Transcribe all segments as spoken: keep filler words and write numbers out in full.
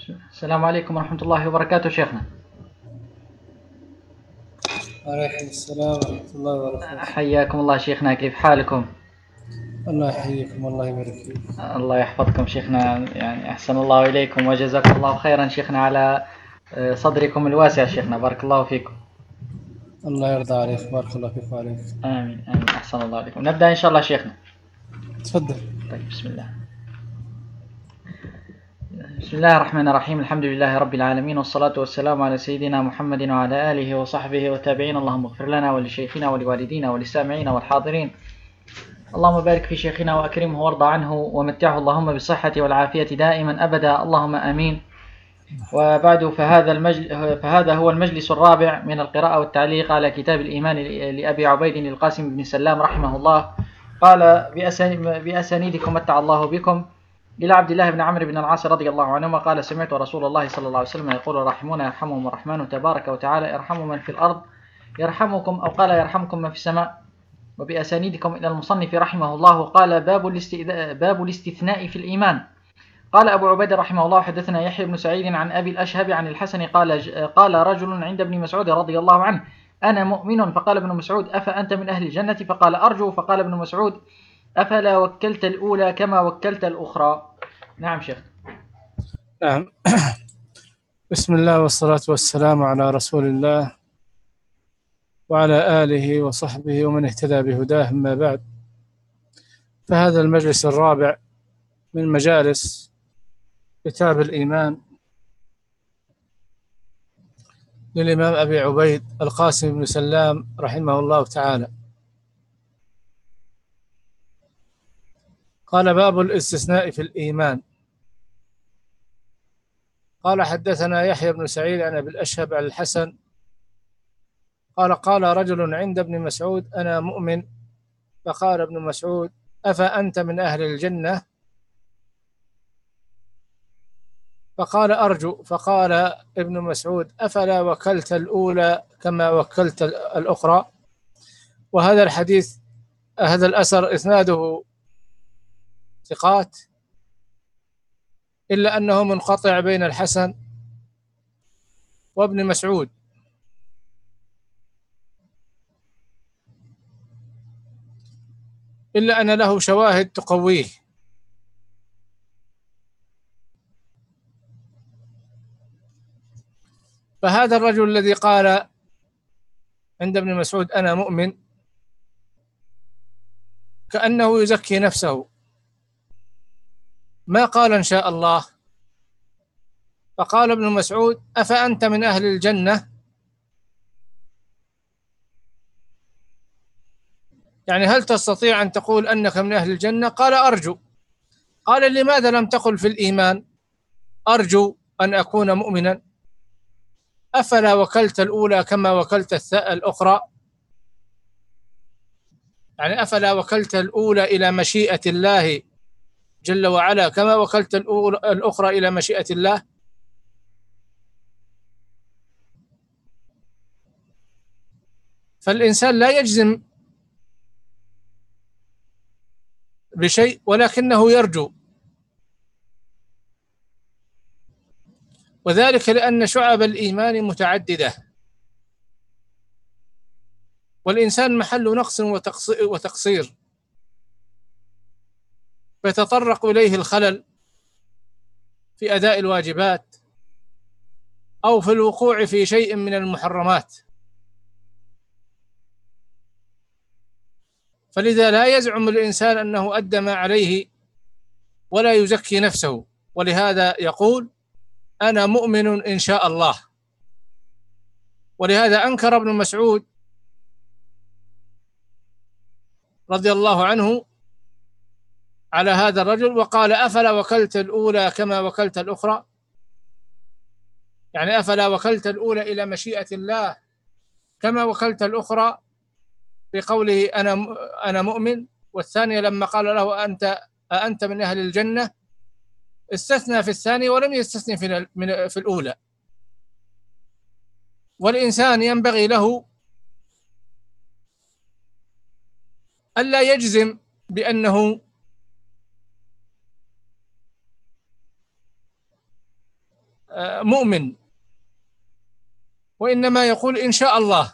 السلام عليكم ورحمة الله وبركاته شيخنا. وعليكم السلام ورحمة الله وبركاته. حياكم الله شيخنا، كيف حالكم؟ الله يحييكم والله يبارك فيك. الله يحفظكم شيخنا، يعني أحسن الله إليكم وجزاكم الله خيرا شيخنا على صدركم الواسع شيخنا، بارك الله فيكم. الله يرضى عليك، بارك الله فيك وعليك. آمين آمين، أحسن الله إليكم. نبدأ إن شاء الله شيخنا. تفضل. طيب، بسم الله. بسم الله الرحمن الرحيم، الحمد لله رب العالمين، والصلاة والسلام على سيدنا محمد وعلى آله وصحبه وتابعين. اللهم اغفر لنا ولشيخنا ولوالدينا وللسامعين والحاضرين. اللهم بارك في شيخنا وأكرمه وارضى عنه ومتعه اللهم بالصحة والعافية دائما أبدا، اللهم آمين. وبعد، فهذا, المجل... فهذا هو المجلس الرابع من القراءة والتعليق على كتاب الإيمان لأبي عبيد القاسم بن سلام رحمه الله. قال: بأسن... بأسانيدكم متع الله بكم، إلى عبد الله بن عمرو بن العاص رضي الله عنهما قال: سمعت رسول الله صلى الله عليه وسلم يقول: الراحمون يرحمهم الرحمن تبارك وتعالى، ارحموا من في الأرض يرحمكم، أو قال: يرحمكم من في السماء. وبأسانيدكم إلى المصنف رحمه الله قال: باب, الاستئذ... باب الاستثناء في الإيمان. قال أبو عبيد رحمه الله: حدثنا يحيى بن سعيد عن أبي الأشهب عن الحسن قال: قال رجل عند ابن مسعود رضي الله عنه: أنا مؤمن. فقال ابن مسعود: أفأنت من أهل الجنة؟ فقال: أرجو. فقال ابن مسعود: أفلا وكلت الأولى كما وكلت الأخرى. نعم شيخ. نعم. بسم الله والصلاة والسلام على رسول الله وعلى آله وصحبه ومن اهتدى بهداه، أما بعد، فهذا المجلس الرابع من مجالس كتاب الإيمان للإمام أبي عبيد القاسم بن سلام رحمه الله تعالى. قال: باب الاستثناء في الإيمان. قال: حدثنا يحيى بن سعيد عن أبي الأشهب عن الحسن قال: قال رجل عند ابن مسعود: أنا مؤمن. فقال ابن مسعود: أفأنت من أهل الجنة؟ فقال: أرجو. فقال ابن مسعود: أفلا وكلت الأولى كما وكلت الأخرى؟ وهذا الحديث، هذا الأثر إسناده ثقات، إلا أنه منقطع بين الحسن وابن مسعود، إلا أن له شواهد تقويه. فهذا الرجل الذي قال عند ابن مسعود: أنا مؤمن، كأنه يزكي نفسه، ما قال إن شاء الله. فقال ابن مسعود: أفأنت من أهل الجنة؟ يعني هل تستطيع أن تقول أنك من أهل الجنة؟ قال: أرجو. قال: لماذا لم تقل في الإيمان أرجو أن أكون مؤمنا؟ أفلا وكلت الأولى كما وكلت الأخرى؟ يعني أفلا وكلت الأولى إلى مشيئة الله جل وعلا كما وكلت الأخرى إلى مشيئة الله؟ فالإنسان لا يجزم بشيء، ولكنه يرجو، وذلك لأن شعب الإيمان متعددة، والإنسان محل نقص وتقصير، فيتطرق إليه الخلل في أداء الواجبات أو في الوقوع في شيء من المحرمات. فلذا لا يزعم الإنسان أنه أدى ما عليه ولا يزكي نفسه، ولهذا يقول: أنا مؤمن إن شاء الله. ولهذا أنكر ابن مسعود رضي الله عنه على هذا الرجل وقال: أفلا وكلت الأولى كما وكلت الأخرى؟ يعني أفلا وكلت الأولى إلى مشيئة الله كما وكلت الأخرى، بقوله أنا أنا مؤمن. والثانية لما قال له: أنت أنت من أهل الجنة، استثنى في الثانية ولم يستثني في في الأولى. والإنسان ينبغي له ألا يجزم بأنه مؤمن، وإنما يقول إن شاء الله.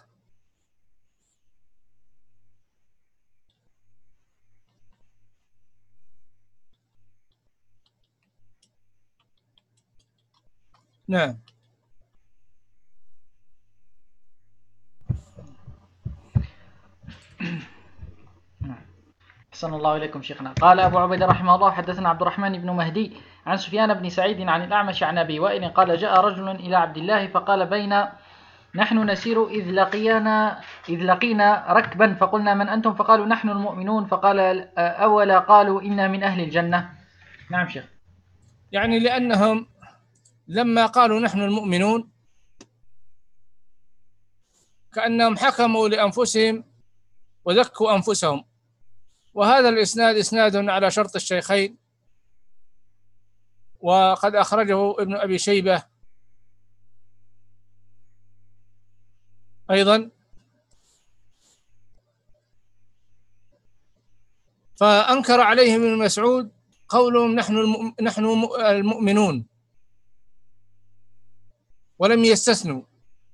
نعم. أحسن الله إليكم شيخنا. قال أبو عبيدة رحمه الله: حدثنا عبد الرحمن بن مهدي عن سفيان بن سعيد عن الأعمش عن أبي وائل قال: جاء رجل إلى عبد الله فقال: بين نحن نسير إذ لقينا إذ لقينا ركبا فقلنا: من أنتم؟ فقالوا: نحن المؤمنون. فقال: أولا قالوا إنا من أهل الجنة. نعم شيخ. يعني لأنهم لما قالوا نحن المؤمنون كأنهم حكموا لأنفسهم وزكوا أنفسهم. وهذا الإسناد إسناد على شرط الشيخين، وقد أخرجه ابن أبي شيبة أيضا. فأنكر عليهم ابن مسعود قولهم نحن نحن المؤمنون ولم يستثنوا،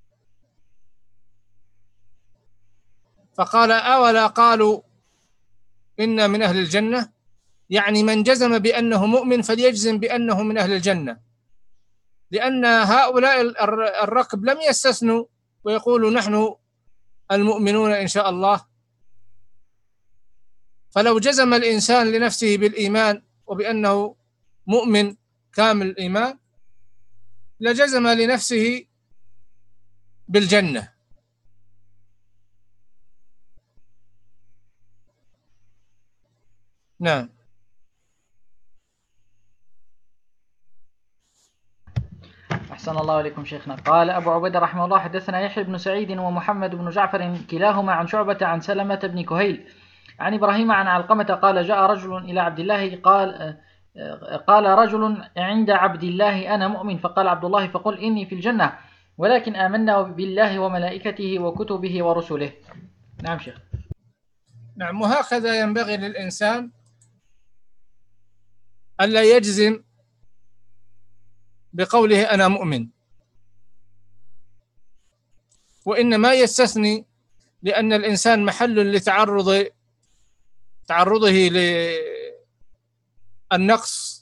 فقال: أولا قالوا إنا من أهل الجنة، يعني من جزم بأنه مؤمن فليجزم بأنه من أهل الجنة، لأن هؤلاء الركب لم يستثنوا ويقولوا نحن المؤمنون إن شاء الله. فلو جزم الإنسان لنفسه بالإيمان وبأنه مؤمن كامل الإيمان لجزم لنفسه بالجنة. نعم. أحسن الله إليكم شيخنا. قال أبو عبيدة رحمه الله: حدثنا يحيى بن سعيد ومحمد بن جعفر كلاهما عن شعبة عن سلمة بن كهيل عن إبراهيم عن علقمة قال: جاء رجل إلى عبد الله قال قال رجل عند عبد الله: أنا مؤمن. فقال عبد الله: فقل إني في الجنة، ولكن آمنا بالله وملائكته وكتبه ورسله. نعم شيخ. نعم. وهكذا ينبغي للإنسان ألا يجزم بقوله أنا مؤمن، وإنما يستثني، لأن الإنسان محل لتعرض تعرضه للنقص.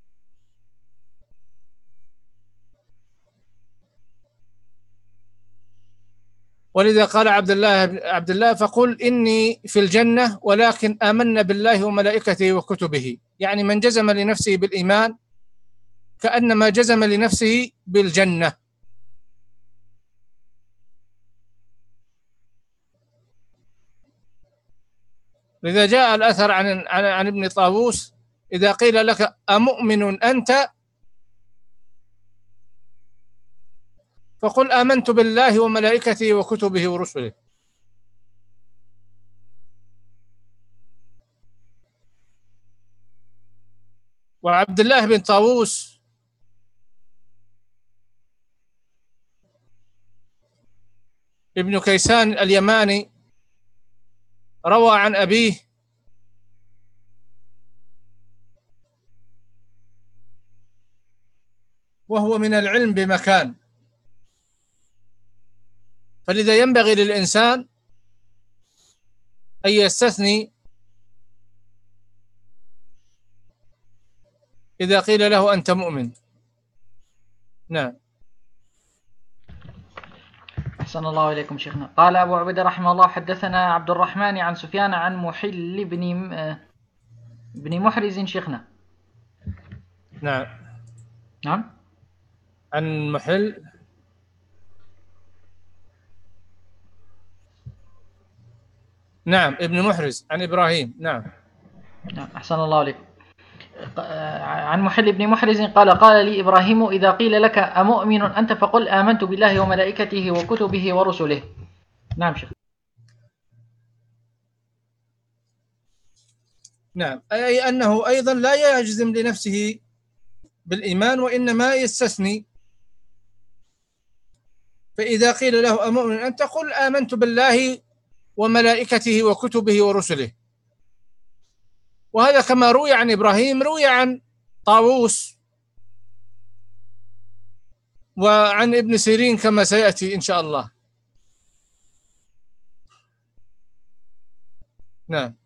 ولذا قال عبد الله عبد الله: فقل إني في الجنة ولكن آمنا بالله وملائكته وكتبه، يعني من جزم لنفسه بالإيمان كأنما جزم لنفسه بالجنة. لذا جاء الأثر عن عن, عن ابن طاووس: إذا قيل لك أمؤمن أنت فقل آمنت بالله وملائكته وكتبه ورسله. وعبد الله بن طاووس ابن كيسان اليماني روى عن أبيه وهو من العلم بمكان، فلذا ينبغي للإنسان أن يستثني إذا قيل له أنت مؤمن. نعم. أحسن الله إليكم شيخنا. قال أبو عبيدة رحمه الله: حدثنا عبد الرحمن عن سفيان عن محل بن بن محرز شيخنا. نعم. نعم. عن محل نعم ابن محرز عن إبراهيم. نعم. نعم. أحسن الله عليكم. عن محل بن محرز قال: قال لي إبراهيم: إذا قيل لك أمؤمن أنت فقل آمنت بالله وملائكته وكتبه ورسله. نعم شيخ. نعم. أي أنه أيضا لا يجزم لنفسه بالإيمان وإنما يستثني. فإذا قيل له أمؤمن أنت قل آمنت بالله وملائكته وكتبه ورسله. وهذا كما روي عن إبراهيم روي عن طاووس وعن ابن سيرين كما سيأتي إن شاء الله. نعم.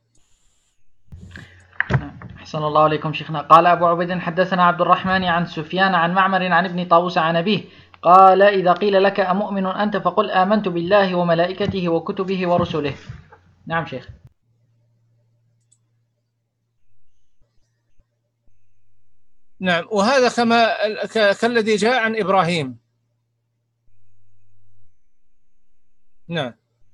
أحسن الله عليكم شيخنا. قال أبو عبيد حدثنا عبد الرحمن عن سفيان عن معمر عن ابن طاووس عن أبيه قال إذا قيل لك أمؤمن أنت فقل آمنت بالله وملائكته وكتبه ورسله. نعم شيخ. نعم، وهذا كما كالذي جاء عن إبراهيم. نعم.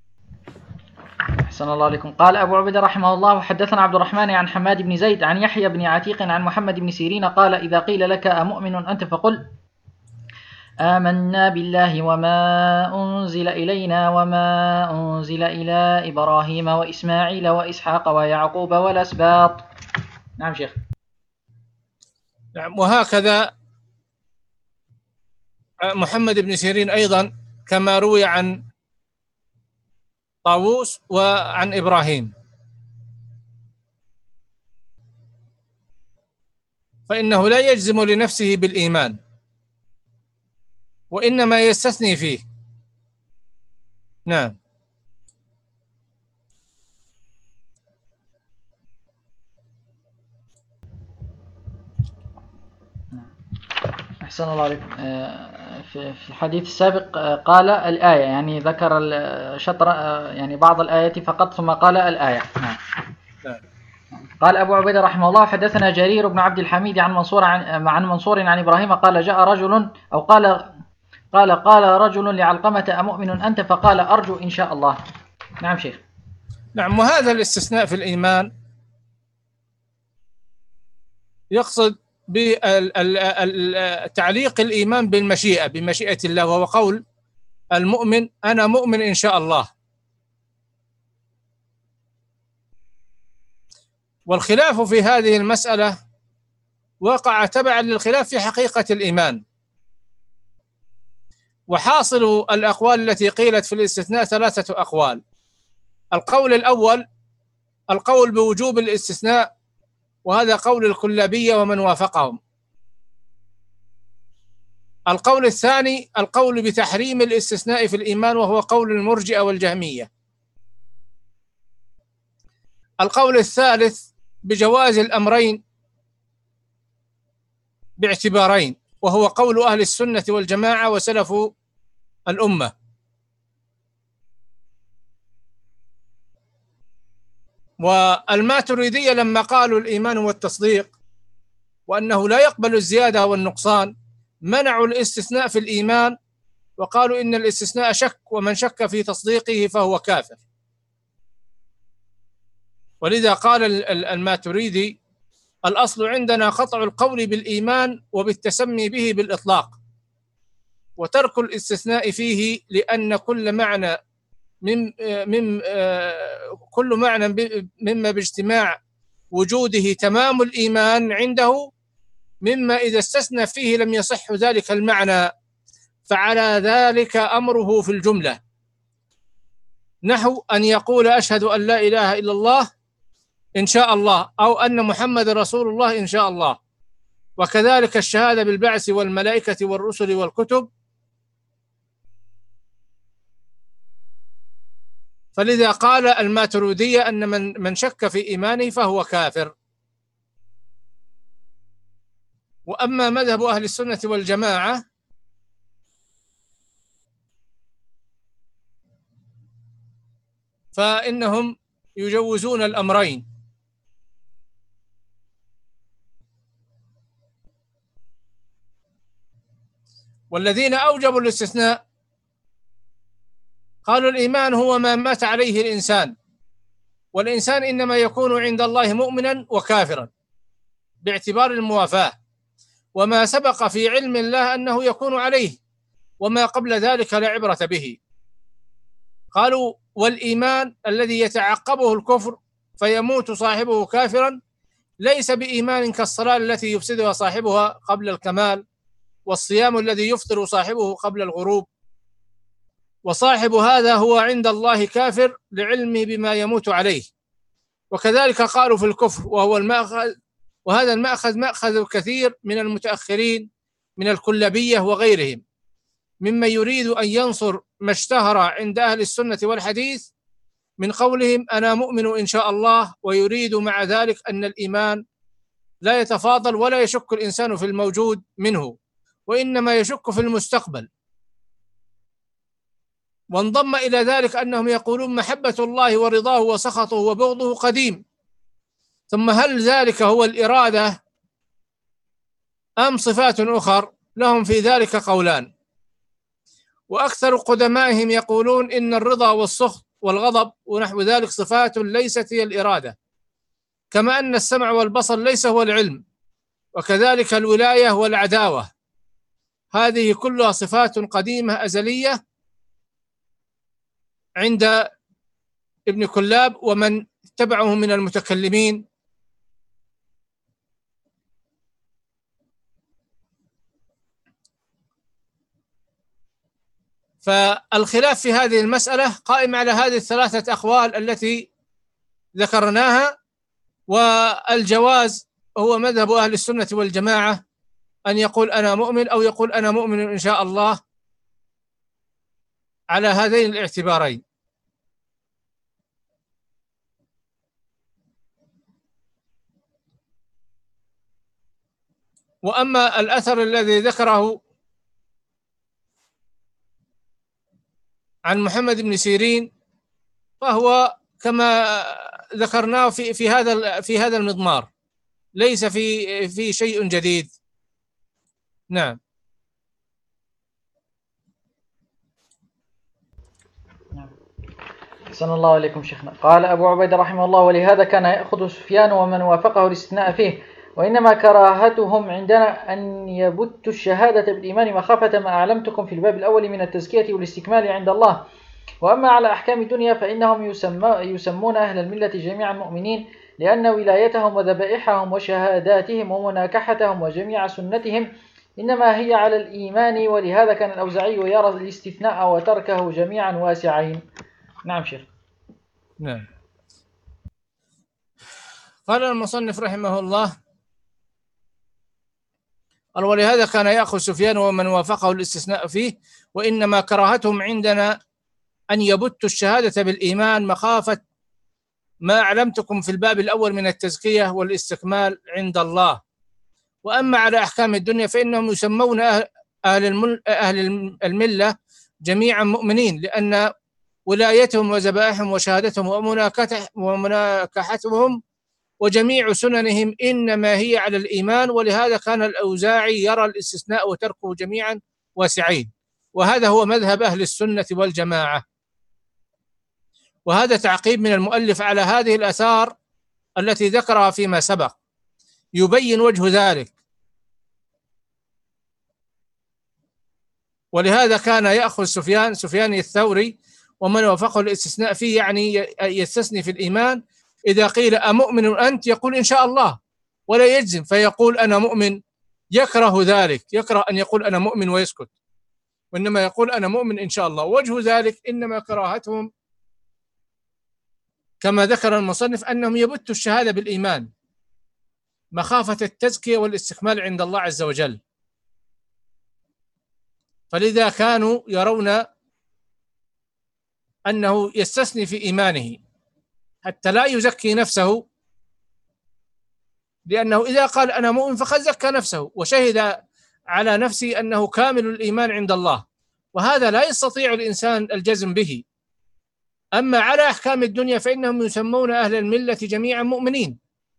أحسن الله عليكم. قال أبو عبيدة رحمه الله وحدثنا عبد الرحمن عن حماد بن زيد عن يحيى بن عتيق عن محمد بن سيرين قال إذا قيل لك أمؤمن أنت فقل آمنا بالله وما أنزل إلينا وما أنزل إلى إبراهيم وإسماعيل وإسحاق ويعقوب والأسباط. نعم شيخ. نعم، وهكذا محمد بن سيرين أيضا كما روي عن طاووس وعن إبراهيم، فإنه لا يجزم لنفسه بالإيمان وإنما يستثني فيه. نعم. أحسن الله عليكم. في الحديث السابق قال الآية، يعني ذكر شطر يعني بعض الآية فقط ثم قال الآية. نعم. قال أبو عبيدة رحمه الله حدثنا جرير بن عبد الحميد عن منصور عن, عن منصور عن إبراهيم قال جاء رجل أو قال قال قال رجل لعلقمة أمؤمن أنت فقال أرجو إن شاء الله. نعم شيخ. نعم، وهذا الاستثناء في الإيمان يقصد بتعليق الإيمان بالمشيئة بمشيئة الله، وهو قول المؤمن أنا مؤمن إن شاء الله. والخلاف في هذه المسألة وقع تبعا للخلاف في حقيقة الإيمان. وحاصل الأقوال التي قيلت في الاستثناء ثلاثة أقوال. القول الأول القول بوجوب الاستثناء، وهذا قول الكلابية ومن وافقهم. القول الثاني القول بتحريم الاستثناء في الإيمان، وهو قول المرجئة والجهمية. القول الثالث بجواز الأمرين باعتبارين، وهو قول أهل السنة والجماعة وسلف الأمة. والماتريدية لما قالوا الإيمان والتصديق وأنه لا يقبل الزيادة والنقصان منعوا الاستثناء في الإيمان، وقالوا إن الاستثناء شك، ومن شك في تصديقه فهو كافر. ولذا قال الماتريدي الأصل عندنا قطع القول بالإيمان وبالتسمي به بالإطلاق، وترك الاستثناء فيه، لأن كل معنى من من كل معنى مما باجتماع وجوده تمام الإيمان عنده، مما إذا استثنى فيه لم يصح ذلك المعنى، فعلى ذلك أمره في الجملة، نحو أن يقول أشهد أن لا إله إلا الله إن شاء الله، أو أن محمد رسول الله إن شاء الله. وكذلك الشهادة بالبعث والملائكة والرسل والكتب. فلذا قال الماتريدية أن من من شك في إيمانه فهو كافر. وأما مذهب أهل السنة والجماعة فإنهم يجوزون الأمرين، والذين أوجبوا الاستثناء قالوا الإيمان هو ما مات عليه الإنسان، والإنسان إنما يكون عند الله مؤمنا وكافرا باعتبار الموافاة، وما سبق في علم الله أنه يكون عليه، وما قبل ذلك لا عبرة به. قالوا والإيمان الذي يتعقبه الكفر فيموت صاحبه كافرا ليس بإيمان كالصلاة التي يفسدها صاحبها قبل الكمال، والصيام الذي يفطر صاحبه قبل الغروب، وصاحب هذا هو عند الله كافر لعلمه بما يموت عليه. وكذلك قالوا في الكفر، وهو المأخذ، وهذا المأخذ مأخذ كثير من المتأخرين من الكلابية وغيرهم، ممن يريد أن ينصر ما اشتهر عند أهل السنة والحديث من قولهم أنا مؤمن إن شاء الله، ويريد مع ذلك أن الإيمان لا يتفاضل ولا يشك الإنسان في الموجود منه، وإنما يشك في المستقبل. وانضم إلى ذلك أنهم يقولون محبة الله ورضاه وسخطه وبغضه قديم. ثم هل ذلك هو الإرادة أم صفات أخر؟ لهم في ذلك قولان. وأكثر قدمائهم يقولون إن الرضا والسخط والغضب ونحو ذلك صفات ليست هي الإرادة، كما أن السمع والبصر ليس هو العلم، وكذلك الولاية والعداوة، هذه كلها صفات قديمة أزلية عند ابن كلاب ومن تبعه من المتكلمين. فالخلاف في هذه المسألة قائم على هذه الثلاثة أقوال التي ذكرناها، والجواز هو مذهب أهل السنة والجماعة أن يقول أنا مؤمن أو يقول أنا مؤمن إن شاء الله، على هذين الاعتبارين. وأما الأثر الذي ذكره عن محمد بن سيرين فهو كما ذكرناه في في هذا في هذا المضمار، ليس في في شيء جديد. نعم. أحسن الله إليكم شيخنا. قال أبو عبيدة رحمه الله: ولهذا كان يأخذ سفيان ومن وافقه الاستثناء فيه، وإنما كراهتهم عندنا أن يبتوا الشهادة بالإيمان مخافة ما أعلمتكم في الباب الأول من التزكية والاستكمال عند الله. وأما على أحكام الدنيا فإنهم يسمون أهل الملة جميعا مؤمنين، لأن ولايتهم وذبائحهم وشهاداتهم ومناكحتهم وجميع سنتهم إنما هي على الإيمان. ولهذا كان الأوزاعي يرى الاستثناء وتركه جميعا واسعين. نعم شيخ. نعم. قال المصنف رحمه الله: قال ولهذا كان يأخذ سفيان ومن وافقه الاستثناء فيه، وإنما كراهتهم عندنا أن يبتوا الشهادة بالإيمان مخافة ما أعلمتكم في الباب الأول من التزكية والاستكمال عند الله. وأما على أحكام الدنيا فإنهم يسمون أهل أهل الملة جميعا مؤمنين، لأن ولايتهم وذبائحهم وشهادتهم ومناكحتهم وجميع سننهم إنما هي على الإيمان. ولهذا كان الأوزاعي يرى الاستثناء وتركه جميعا واسعين، وهذا هو مذهب أهل السنة والجماعة. وهذا تعقيب من المؤلف على هذه الآثار التي ذكرها فيما سبق، يبين وجه ذلك. ولهذا كان يأخذ سفيان سفيان الثوري ومن وافقه الاستثناء فيه، يعني يستثني في الإيمان. إذا قيل أمؤمن أنت يقول إن شاء الله ولا يجزم، فيقول أنا مؤمن. يكره ذلك، يكره أن يقول أنا مؤمن ويسكت، وإنما يقول أنا مؤمن إن شاء الله. وجه ذلك إنما كراهتهم كما ذكر المصنف أنهم يبتوا الشهادة بالإيمان مخافة التزكية والاستكمال عند الله عز وجل. فلذا كانوا يرون أنه يستثني في إيمانه حتى لا يزكي نفسه، لأنه إذا قال أنا مؤمن فقد زكى نفسه وشهد على نفسه أنه كامل الإيمان عند الله، وهذا لا يستطيع الإنسان الجزم به. أما على أحكام الدنيا فإنهم يسمون أهل الملة جميعا مؤمنين.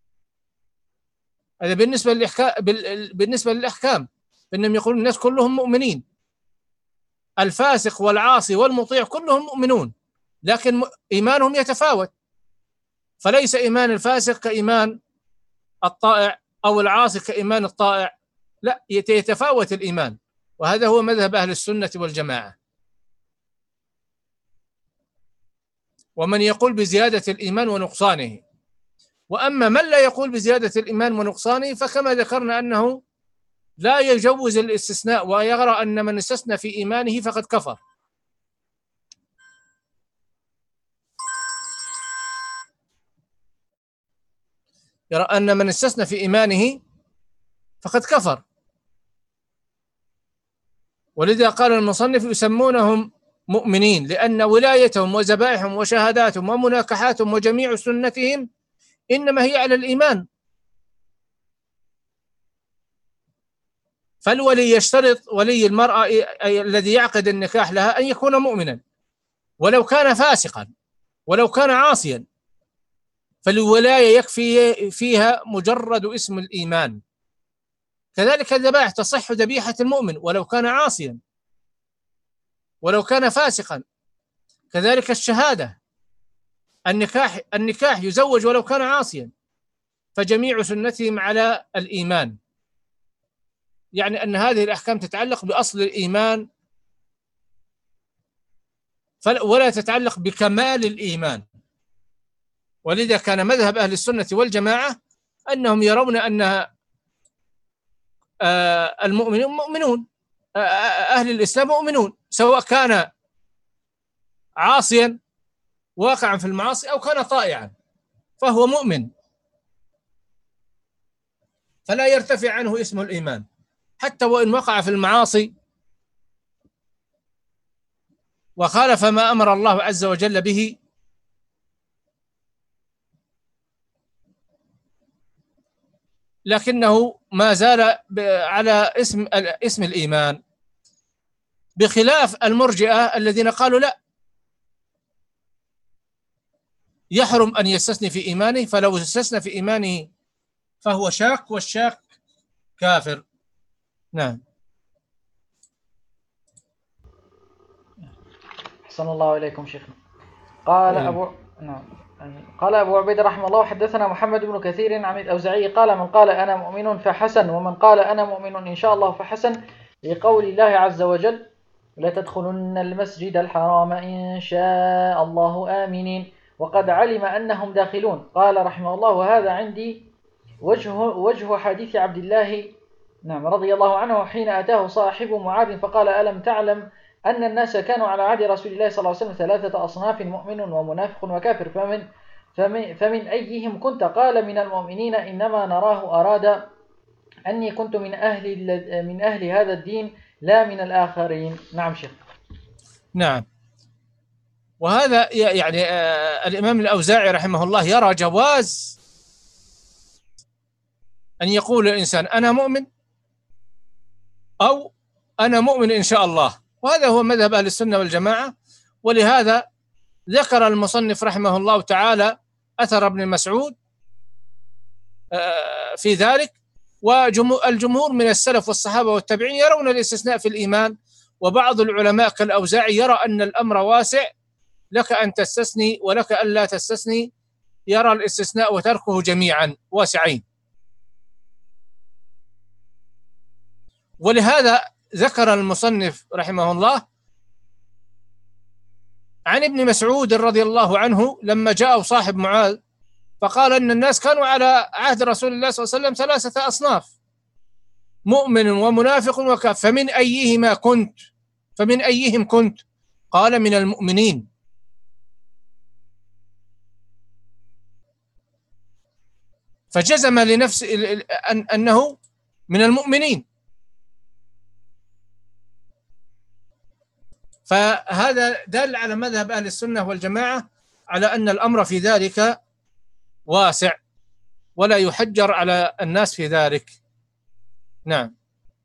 هذا بالنسبة للأحكام، بالنسبة للأحكام فإنهم يقولون الناس كلهم مؤمنين، الفاسق والعاصي والمطيع كلهم مؤمنون، لكن إيمانهم يتفاوت. فليس إيمان الفاسق كإيمان الطائع أو العاصي كإيمان الطائع، لا، يتفاوت الإيمان. وهذا هو مذهب أهل السنة والجماعة. ومن يقول بزيادة الإيمان ونقصانه. وأما من لا يقول بزيادة الإيمان ونقصانه فكما ذكرنا أنه لا يجوز الاستثناء، ويرى أن من استثنى في إيمانه فقد كفر. يرى أن من استثنى في إيمانه فقد كفر. ولذا قال المصنف يسمونهم مؤمنين، لأن ولايتهم وذبائحهم وشهاداتهم ومناكحاتهم وجميع سنتهم إنما هي على الإيمان. فالولي يشترط، ولي المرأة الذي يعقد النكاح لها، أن يكون مؤمنا ولو كان فاسقا ولو كان عاصيا، فالولاية يكفي فيها مجرد اسم الإيمان. كذلك الذبائح تصح ذبيحة المؤمن ولو كان عاصيا ولو كان فاسقا. كذلك الشهادة، النكاح النكاح يزوج ولو كان عاصيا، فجميع سنتهم على الإيمان. يعني أن هذه الأحكام تتعلق بأصل الإيمان ولا تتعلق بكمال الإيمان. ولذا كان مذهب أهل السنة والجماعة أنهم يرون أن المؤمنون مؤمنون، أهل الإسلام مؤمنون، سواء كان عاصيا واقعا في المعاصي أو كان طائعا فهو مؤمن، فلا يرتفع عنه اسم الإيمان حتى وإن وقع في المعاصي وخالف ما أمر الله عز وجل به، لكنه ما زال على اسم اسم الإيمان، بخلاف المرجئة الذين قالوا لا، يحرم أن يستثني في إيمانه، فلو استثنى في إيمانه فهو شاك، والشاك كافر. نعم. أحسن الله إليكم شيخنا. قال إيه. أبو نعم قال أبو عبيد رحمه الله: حدثنا محمد بن كثير عن الأوزاعي قال: من قال أنا مؤمن فحسن، ومن قال أنا مؤمن إن شاء الله فحسن، لقول الله عز وجل: لتدخلن المسجد الحرام إن شاء الله آمنين، وقد علم أنهم داخلون. قال رحمه الله: وهذا عندي وجه وجه حديث عبد الله نعم رضي الله عنه حين أتاه صاحب معاذ فقال: ألم تعلم أن الناس كانوا على عهد رسول الله صلى الله عليه وسلم ثلاثة أصناف: مؤمن ومنافق وكافر، فمن, فمن, فمن أيهم كنت؟ قال: من المؤمنين، إنما نراه أراد أني كنت من أهل, من أهل هذا الدين لا من الآخرين. نعم شيخ. نعم. وهذا يعني آه الإمام الأوزاعي رحمه الله يرى جواز أن يقول الإنسان أنا مؤمن أو أنا مؤمن إن شاء الله، وهذا هو مذهب أهل السنة والجماعة. ولهذا ذكر المصنف رحمه الله تعالى أثر ابن مسعود في ذلك، والجمهور من السلف والصحابة والتابعين يرون الاستثناء في الإيمان، وبعض العلماء كالأوزاعي يرى أن الأمر واسع، لك أن تستثني ولك أن لا تستثني، يرى الاستثناء وتركه جميعا واسعين. ولهذا ذكر المصنف رحمه الله عن ابن مسعود رضي الله عنه لما جاء صاحب معاذ فقال أن الناس كانوا على عهد رسول الله صلى الله عليه وسلم ثلاثة أصناف: مؤمن ومنافق وكافر، فمن أيهما كنت؟ فمن أيهم كنت؟ قال: من المؤمنين. فجزم لنفسه أنه من المؤمنين. فهذا دل على مذهب أهل السنة والجماعة على أن الأمر في ذلك واسع ولا يحجر على الناس في ذلك. نعم.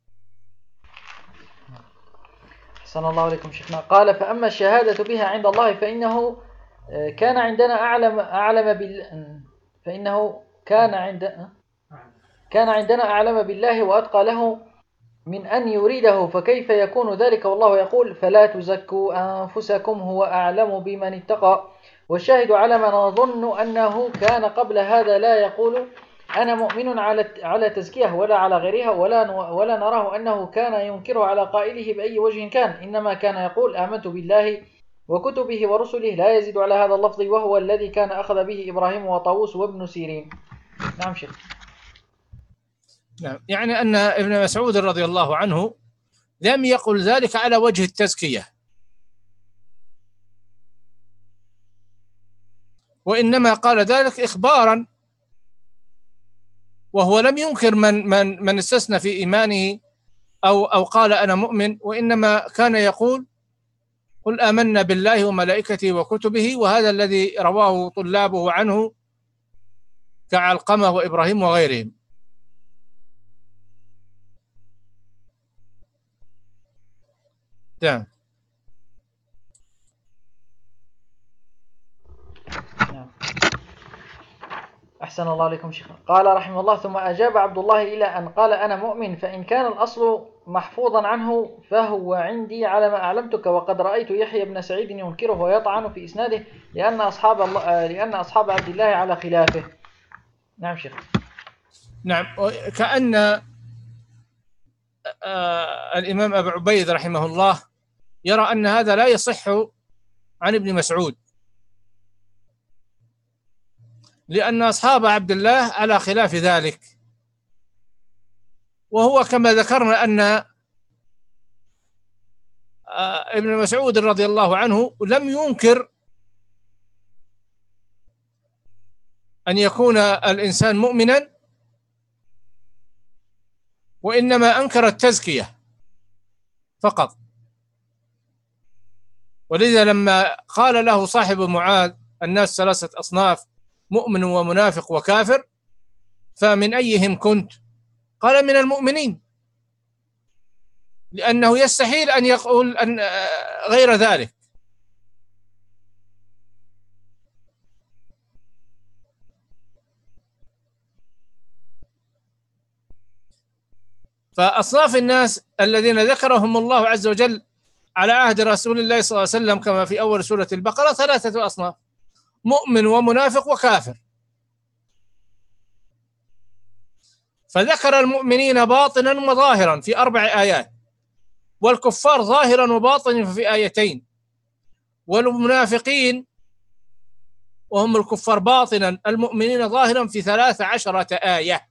أحسن الله عليكم شيخنا. قال: فأما الشهادة بها عند الله فإنه كان عندنا أعلم أعلم بال فإنه كان عند كان عندنا أعلم بالله وأتقى له من أن يريده، فكيف يكون ذلك والله يقول: فلا تزكوا أنفسكم هو أعلم بمن اتقى. والشاهد على ما نظن أنه كان قبل هذا لا يقول أنا مؤمن على على تزكية ولا على غيرها، ولا ولا نراه أنه كان ينكره على قائله بأي وجه كان، إنما كان يقول: آمنت بالله وكتبه ورسله لا يزيد على هذا اللفظ، وهو الذي كان أخذ به إبراهيم وطاووس وابن سيرين. نعم شيخ. نعم. يعني أن ابن مسعود رضي الله عنه لم يقل ذلك على وجه التزكية، وإنما قال ذلك إخبارا، وهو لم ينكر من من من استثنى في إيمانه أو أو قال أنا مؤمن، وإنما كان يقول قل آمنا بالله وملائكته وكتبه، وهذا الذي رواه طلابه عنه كعلقمة وإبراهيم وغيرهم. نعم. أحسن الله عليكم شيخ. قال رحمه الله: ثم أجاب عبد الله إلى أن قال أنا مؤمن، فإن كان الأصل محفوظا عنه فهو عندي على ما أعلمتك، وقد رأيت يحيى بن سعيد ينكره ويطعن في إسناده لأن أصحاب الله لأن أصحاب عبد الله على خلافه. نعم شيخ. نعم. كأن الإمام أبو عبيد رحمه الله يرى أن هذا لا يصح عن ابن مسعود، لأن أصحاب عبد الله على خلاف ذلك. وهو كما ذكرنا أن ابن مسعود رضي الله عنه لم ينكر أن يكون الإنسان مؤمنا، وإنما أنكر التزكية فقط. ولذا لما قال له صاحب معاذ الناس ثلاثة أصناف مؤمن ومنافق وكافر، فمن أيهم كنت؟ قال من المؤمنين، لأنه يستحيل أن يقول أن غير ذلك. فأصناف الناس الذين ذكرهم الله عز وجل على عهد رسول الله صلى الله عليه وسلم كما في أول سورة البقرة ثلاثة أصناف: مؤمن ومنافق وكافر. فذكر المؤمنين باطنا وظاهرا في أربع آيات، والكفار ظاهرا وباطنا في آيتين، والمنافقين وهم الكفار باطنا المؤمنين ظاهرا في ثلاث عشرة آية.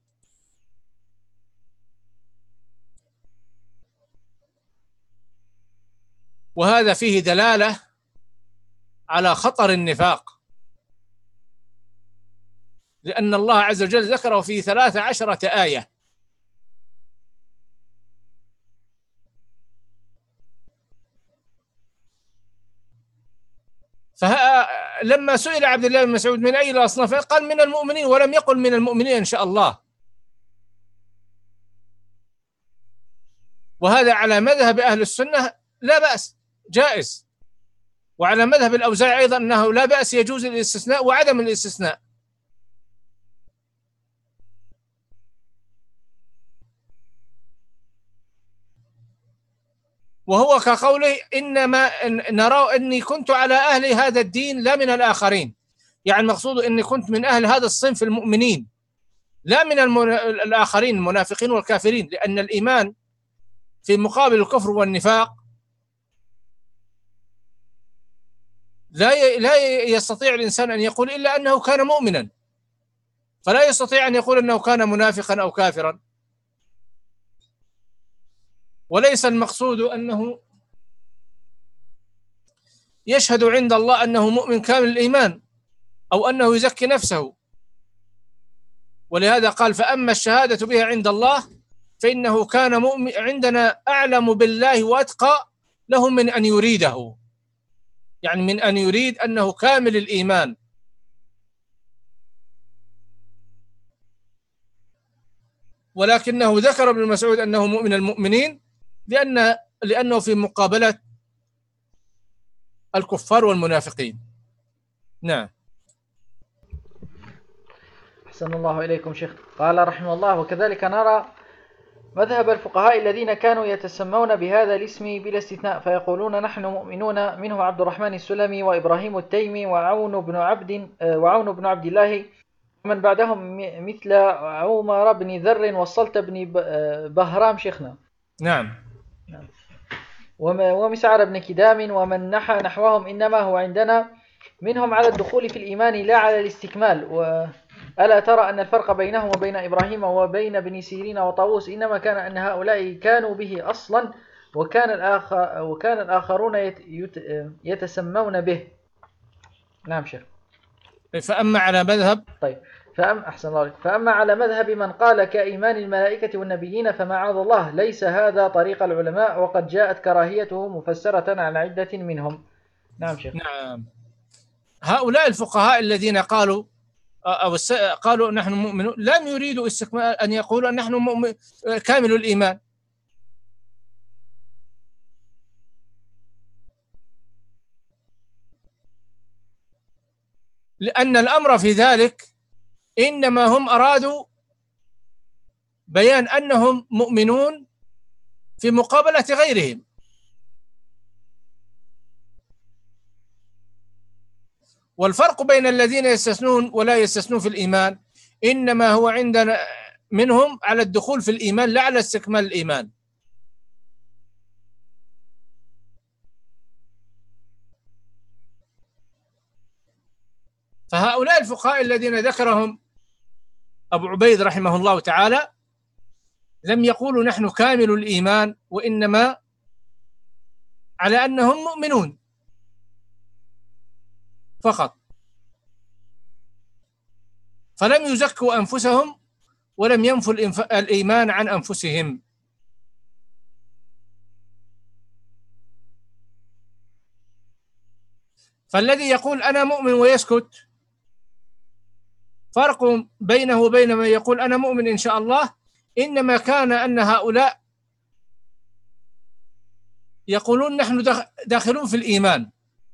وهذا فيه دلالة على خطر النفاق، لأن الله عز وجل ذكره في ثلاث عشرة آية. فلما سئل عبد الله بن مسعود من أي الأصناف قال من المؤمنين، ولم يقل من المؤمنين إن شاء الله. وهذا على مذهب أهل السنة لا بأس، جائز. وعلى مذهب الأوزاعي أيضا أنه لا بأس، يجوز الاستثناء وعدم الاستثناء. وهو كقوله إنما نرى أني كنت على أهل هذا الدين لا من الآخرين، يعني المقصود أني كنت من أهل هذا الصنف المؤمنين لا من الآخرين المنافقين والكافرين، لأن الإيمان في مقابل الكفر والنفاق لا لا يستطيع الإنسان أن يقول إلا أنه كان مؤمنا، فلا يستطيع أن يقول أنه كان منافقا أو كافرا. وليس المقصود أنه يشهد عند الله أنه مؤمن كامل الإيمان أو أنه يزكي نفسه. ولهذا قال فأما الشهادة بها عند الله فإنه كان مؤمن عندنا أعلم بالله وأتقى له من أن يريده، يعني من أن يريد أنه كامل الإيمان. ولكنه ذكر ابن مسعود أنه مؤمن المؤمنين لأن لأنه في مقابلة الكفار والمنافقين. نعم. أحسن الله إليكم شيخ. قال رحمه الله: وكذلك نرى مذهب الفقهاء الذين كانوا يتسمون بهذا الاسم بلا استثناء، فيقولون نحن مؤمنون، منه عبد الرحمن السلمي وإبراهيم التيمي وعون بن عبد وعون بن عبد الله ومن بعدهم مثل عمر بن ذر والصلت بن بهرام شيخنا. نعم. ومسعر بن كدام ومن نحى نحوهم، إنما هو عندنا منهم على الدخول في الإيمان لا على الاستكمال. ألا ترى أن الفرق بينهم وبين إبراهيم وبين ابن سيرين وطاووس إنما كان أن هؤلاء كانوا به أصلا، وكان الآخر وكان الآخرون يتسمون به. نعم شيخ. فأما على مذهب طيب فأم أحسن الله عليك. فأما على مذهب من قال كإيمان الملائكة والنبيين فمعاذ الله ليس هذا طريق العلماء، وقد جاءت كراهيته مفسرة على عدة منهم. نعم شيخ. نعم. هؤلاء الفقهاء الذين قالوا أو قالوا نحن مؤمنون لم يريدوا استكمال أن يقولوا نحن مؤمن كامل الإيمان، لأن الأمر في ذلك إنما هم أرادوا بيان أنهم مؤمنون في مقابلة غيرهم. والفرق بين الذين يستثنون ولا يستثنون في الإيمان إنما هو عندنا منهم على الدخول في الإيمان لا على استكمال الإيمان. فهؤلاء الفقهاء الذين ذكرهم أبو عبيد رحمه الله تعالى لم يقولوا نحن كامل الإيمان، وإنما على أنهم مؤمنون فقط، فلم يزكوا أنفسهم ولم ينفوا الإيمان عن أنفسهم. فالذي يقول أنا مؤمن ويسكت فرق بينه وبين من يقول أنا مؤمن إن شاء الله، إنما كان أن هؤلاء يقولون نحن داخلون في الإيمان،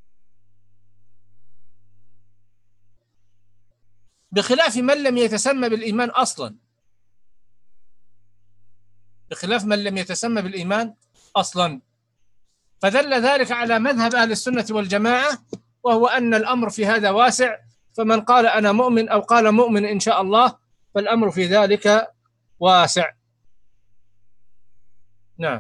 بخلاف من لم يتسمى بالإيمان أصلا، بخلاف من لم يتسمى بالإيمان أصلا. فدل ذلك على مذهب أهل السنة والجماعة، وهو أن الأمر في هذا واسع، فمن قال أنا مؤمن أو قال مؤمن إن شاء الله فالأمر في ذلك واسع. نعم.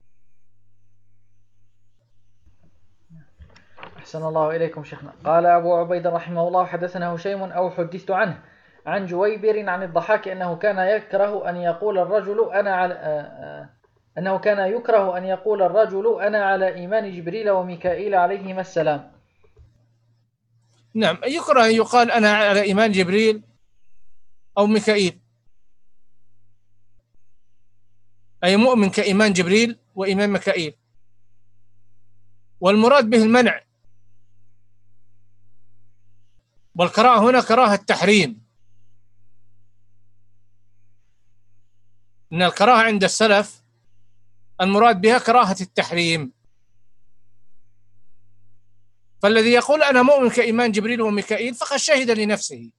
أحسن الله إليكم شيخنا. قال أبو عبيد رحمه الله حدثنا هشيم أو حدثت عنه عن جويبر عن الضحاك أنه كان يكره أن يقول الرجل أنا على أنه كان يكره أن يقول الرجل أنا على إيمان جبريل وميكائيل عليهما السلام. نعم، يكره أن يقال أنا على إيمان جبريل أو ميكائيل، أي مؤمن كإيمان جبريل وإيمان ميكائيل، والمراد به المنع، والكراهة هنا كراهة التحريم. إن الكراهة عند السلف المراد بها كراهة التحريم. فالذي يقول أنا مؤمن كإيمان جبريل وميكائيل فقد شهد لنفسه،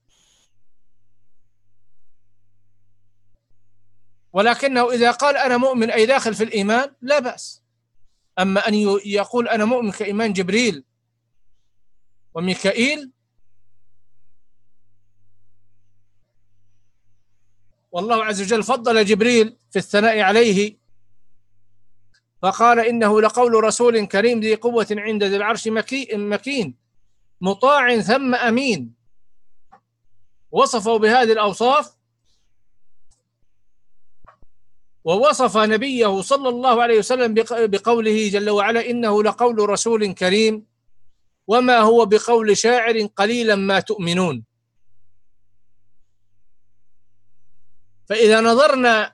ولكنه إذا قال أنا مؤمن أي داخل في الإيمان لا بأس. أما أن يقول أنا مؤمن كإيمان جبريل وميكائيل، والله عز وجل فضل جبريل في الثناء عليه فقال إنه لقول رسول كريم ذي قوة عند ذي العرش مكين مطاع ثم أمين. وصفوا بهذه الأوصاف، ووصف نبيه صلى الله عليه وسلم بقوله جل وعلا إنه لقول رسول كريم وما هو بقول شاعر قليلا ما تؤمنون. فإذا نظرنا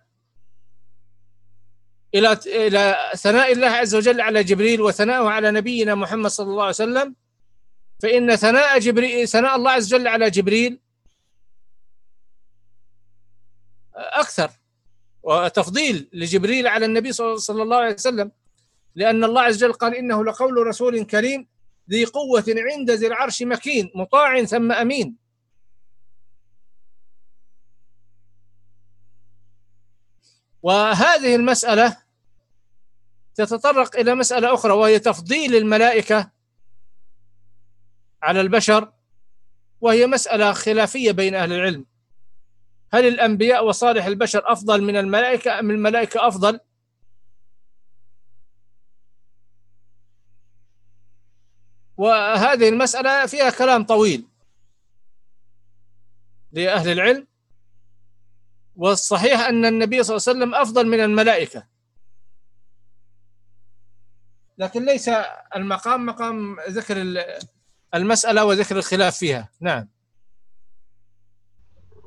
إلى إلى ثناء الله عز وجل على جبريل وثناءه على نبينا محمد صلى الله عليه وسلم، فإن ثناء جبريل ثناء الله عز وجل على جبريل أكثر، وتفضيل لجبريل على النبي صلى الله عليه وسلم، لأن الله عز وجل قال إنه لقول رسول كريم ذي قوة عند ذي العرش مكين مطاع ثم أمين. وهذه المسألة تتطرق إلى مسألة أخرى، وهي تفضيل الملائكة على البشر، وهي مسألة خلافية بين أهل العلم. هل الأنبياء وصالح البشر أفضل من الملائكة أم الملائكة أفضل؟ وهذه المسألة فيها كلام طويل لأهل العلم، والصحيح أن النبي صلى الله عليه وسلم أفضل من الملائكة، لكن ليس المقام مقام ذكر المسألة وذكر الخلاف فيها. نعم.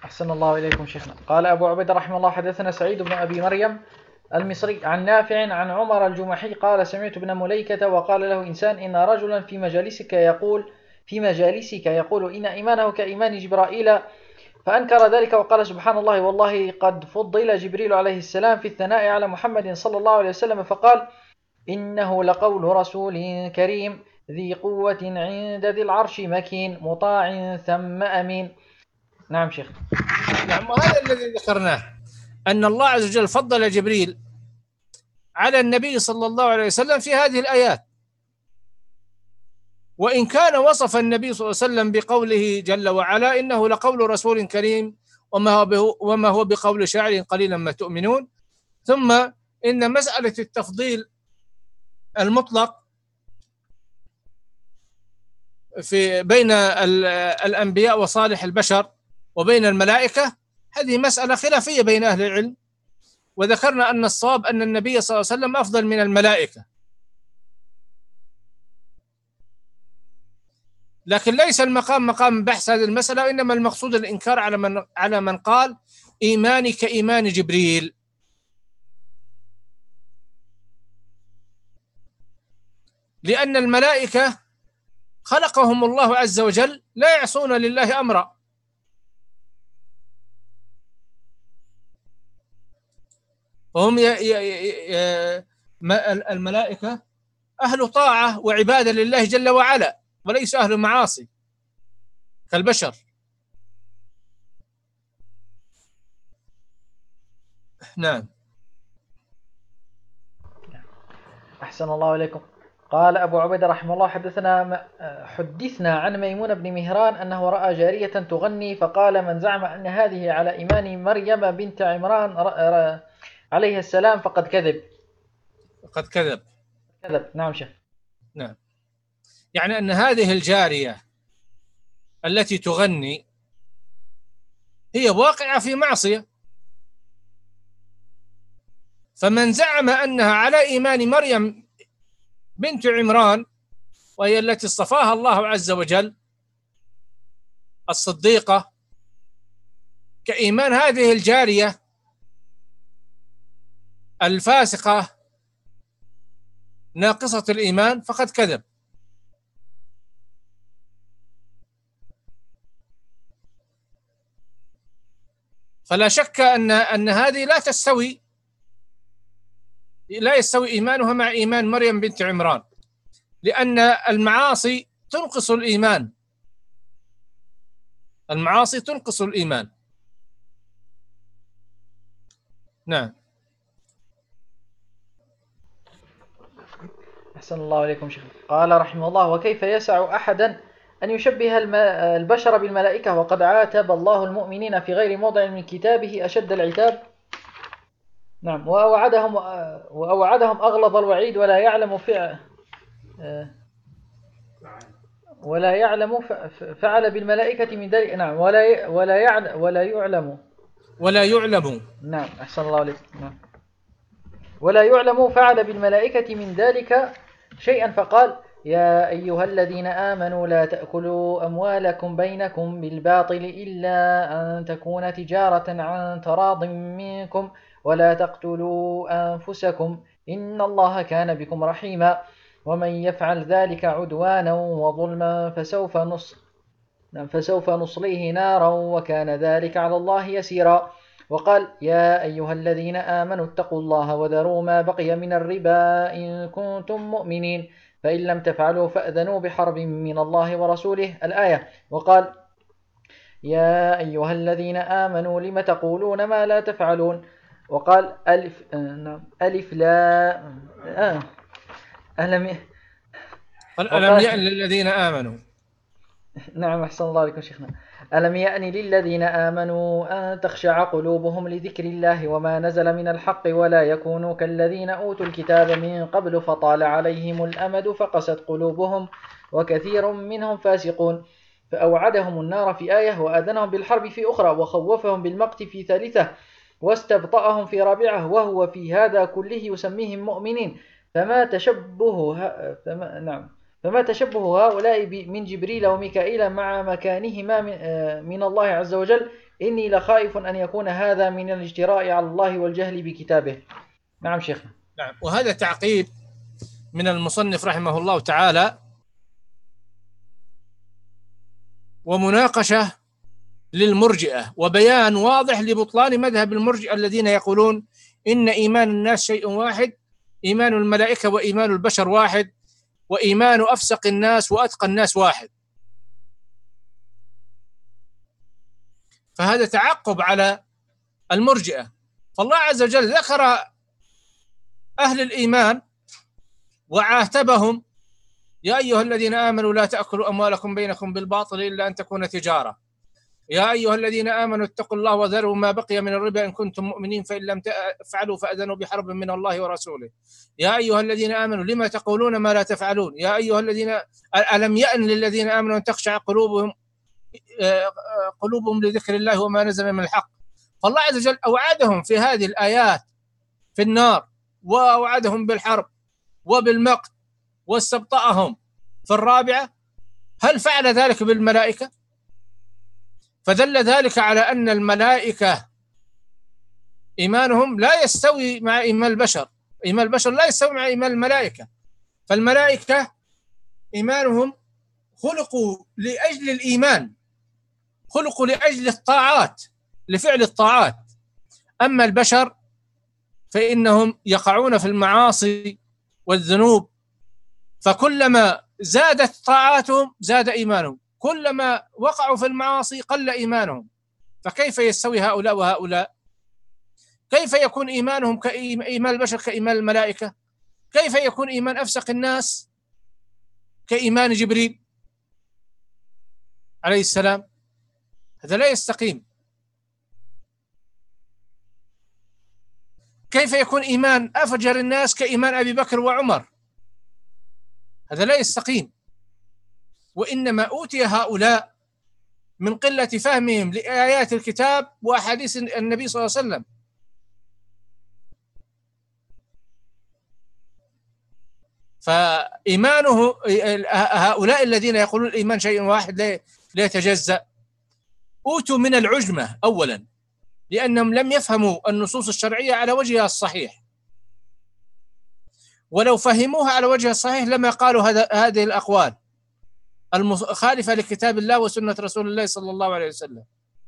أحسن الله إليكم شيخنا. قال أبو عبيدة رحمه الله حدثنا سعيد بن أبي مريم المصري عن نافع عن عمر الجمحي قال سمعت ابن مليكة وقال له إنسان إن رجلا في مجالسك يقول في مجالسك يقول إن إيمانه كإيمان جبرائيل فأنكر ذلك وقال سبحان الله والله قد فضل جبريل عليه السلام في الثناء على محمد صلى الله عليه وسلم فقال إنه لقول رسول كريم ذي قوة عند ذي العرش مكين مطاع ثم أمين. نعم شيخ. نعم، وهذا الذي ذكرناه أن الله عز وجل فضل جبريل على النبي صلى الله عليه وسلم في هذه الآيات، وإن كان وصف النبي صلى الله عليه وسلم بقوله جل وعلا إنه لقول رسول كريم وما هو وما هو بقول شاعر قليلا ما تؤمنون، ثم إن مسألة التفضيل المطلق في بين الأنبياء وصالح البشر وبين الملائكة هذه مسألة خلافية بين أهل العلم، وذكرنا أن الصواب أن النبي صلى الله عليه وسلم أفضل من الملائكة، لكن ليس المقام مقام بحث هذه المسألة، وإنما المقصود الإنكار على من على من قال إيماني كإيمان جبريل. لأن الملائكة خلقهم الله عز وجل لا يعصون لله أمرا، وهم ي... ي... ي... الملائكة أهل طاعة وعبادة لله جل وعلا، وليس أهل معاصي كالبشر. نعم. أحسن الله إليكم. قال أبو عبيدة رحمه الله حدثنا حدثنا عن ميمون بن مهران أنه رأى جارية تغني فقال من زعم أن هذه على إيمان مريم بنت عمران عليه السلام فقد كذب. فقد كذب كذب. نعم شيخ. نعم، يعني أن هذه الجارية التي تغني هي واقعة في معصية، فمن زعم أنها على إيمان مريم بنت عمران وهي التي اصطفاها الله عز وجل الصديقة كإيمان هذه الجارية الفاسقة ناقصة الإيمان فقد كذب. فلا شك أن أن هذه لا تستوي لا يستوي إيمانها مع إيمان مريم بنت عمران، لأن المعاصي تنقص الإيمان، المعاصي تنقص الإيمان. نعم. أحسن الله عليكم شيخ. قال رحمه الله وكيف يسع أحدا أن يشبه البشر بالملائكة وقد عاتب الله المؤمنين في غير موضع من كتابه أشد العتاب. نعم. وأوعدهم وأوعدهم أغلظ الوعيد ولا يعلم فعل ولا يعلم فعل بالملائكة من ذلك. نعم. ولا ولا يعلم ولا يعلم ولا يعلم نعم. أحسن الله عليكم. نعم. ولا يعلم فعل بالملائكة من ذلك شيئا فقال يا أيها الذين آمنوا لا تأكلوا أموالكم بينكم بالباطل إلا أن تكون تجارة عن تراض منكم ولا تقتلوا أنفسكم إن الله كان بكم رحيما ومن يفعل ذلك عدوانا وظلما فسوف نص فسوف نصليه نارا وكان ذلك على الله يسيرا. وقال يا أيها الذين آمنوا اتقوا الله وذروا ما بقي من الربا إن كنتم مؤمنين فإن لم تفعلوا فأذنوا بحرب من الله ورسوله الآية. وقال يا أيها الذين آمنوا لم تقولون ما لا تفعلون. وقال ألف ألف لا آه. ألم ألم يأن للذين آمنوا. نعم. أحسن الله عليكم شيخنا. ألم يأن للذين آمنوا أن تخشع قلوبهم لذكر الله وما نزل من الحق ولا يكونوا كالذين أوتوا الكتاب من قبل فطال عليهم الأمد فقست قلوبهم وكثير منهم فاسقون. فأوعدهم النار في آية وآذنهم بالحرب في أخرى وخوفهم بالمقت في ثالثة واستبطأهم في رابعة وهو في هذا كله يسميهم مؤمنين. فما تشبه فما نعم فما تشبه هؤلاء من جبريل وميكائيل مع مكانهما من الله عز وجل إني لخائف أن يكون هذا من الاجتراء على الله والجهل بكتابه. نعم شيخنا. نعم. وهذا تعقيب من المصنف رحمه الله تعالى ومناقشة للمرجئة وبيان واضح لبطلان مذهب المرجئة الذين يقولون إن إيمان الناس شيء واحد، إيمان الملائكة وإيمان البشر واحد، وإيمان أفسق الناس وأتقى الناس واحد. فهذا تعقب على المرجئة. فالله عز وجل ذكر أهل الإيمان وعاتبهم: يا أيها الذين آمنوا لا تأكلوا أموالكم بينكم بالباطل إلا أن تكون تجارة. يا أيها الذين آمنوا اتقوا الله وذروا ما بقي من الربا إن كنتم مؤمنين فإن لم تفعلوا فأذنوا بحرب من الله ورسوله. يا أيها الذين آمنوا لما تقولون ما لا تفعلون. يا أيها الذين ألم يأن للذين آمنوا أن تخشع قلوبهم قلوبهم لذكر الله وما نزل من الحق. فالله عز وجل أوعدهم في هذه الآيات في النار، وأوعدهم بالحرب وبالمقت، واستبطأهم في الرابعة. هل فعل ذلك بالملائكة؟ فدل ذلك على أن الملائكة إيمانهم لا يستوي مع إيمان البشر، إيمان البشر لا يستوي مع إيمان الملائكة. فالملائكة إيمانهم خلقوا لأجل الإيمان، خلقوا لأجل الطاعات، لفعل الطاعات. أما البشر فإنهم يقعون في المعاصي والذنوب، فكلما زادت طاعاتهم زاد إيمانهم، كلما وقعوا في المعاصي قل إيمانهم. فكيف يستوي هؤلاء وهؤلاء؟ كيف يكون إيمانهم كإيمان البشر كإيمان الملائكة؟ كيف يكون إيمان أفسق الناس كإيمان جبريل عليه السلام؟ هذا لا يستقيم. كيف يكون إيمان أفجر الناس كإيمان أبي بكر وعمر؟ هذا لا يستقيم. وإنما أوتي هؤلاء من قلة فهمهم لآيات الكتاب وأحاديث النبي صلى الله عليه وسلم. فإيمانه هؤلاء الذين يقولون الإيمان شيء واحد لا يتجزأ أوتوا من العجمة أولا، لأنهم لم يفهموا النصوص الشرعية على وجهها الصحيح، ولو فهموها على وجهها الصحيح لما قالوا هذه الأقوال المخالفة لكتاب الله وسنة رسول الله صلى الله عليه وسلم.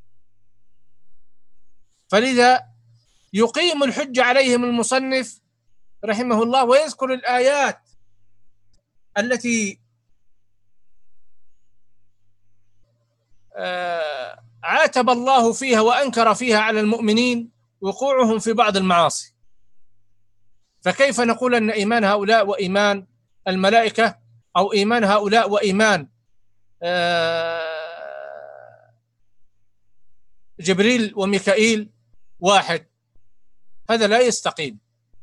فلذا يقيم الحجة عليهم المصنف رحمه الله ويذكر الآيات التي عاتب الله فيها وأنكر فيها على المؤمنين وقوعهم في بعض المعاصي. فكيف نقول أن إيمان هؤلاء وإيمان الملائكة أو إيمان هؤلاء وإيمان جبريل وميكائيل واحد؟ هذا لا يستقيم.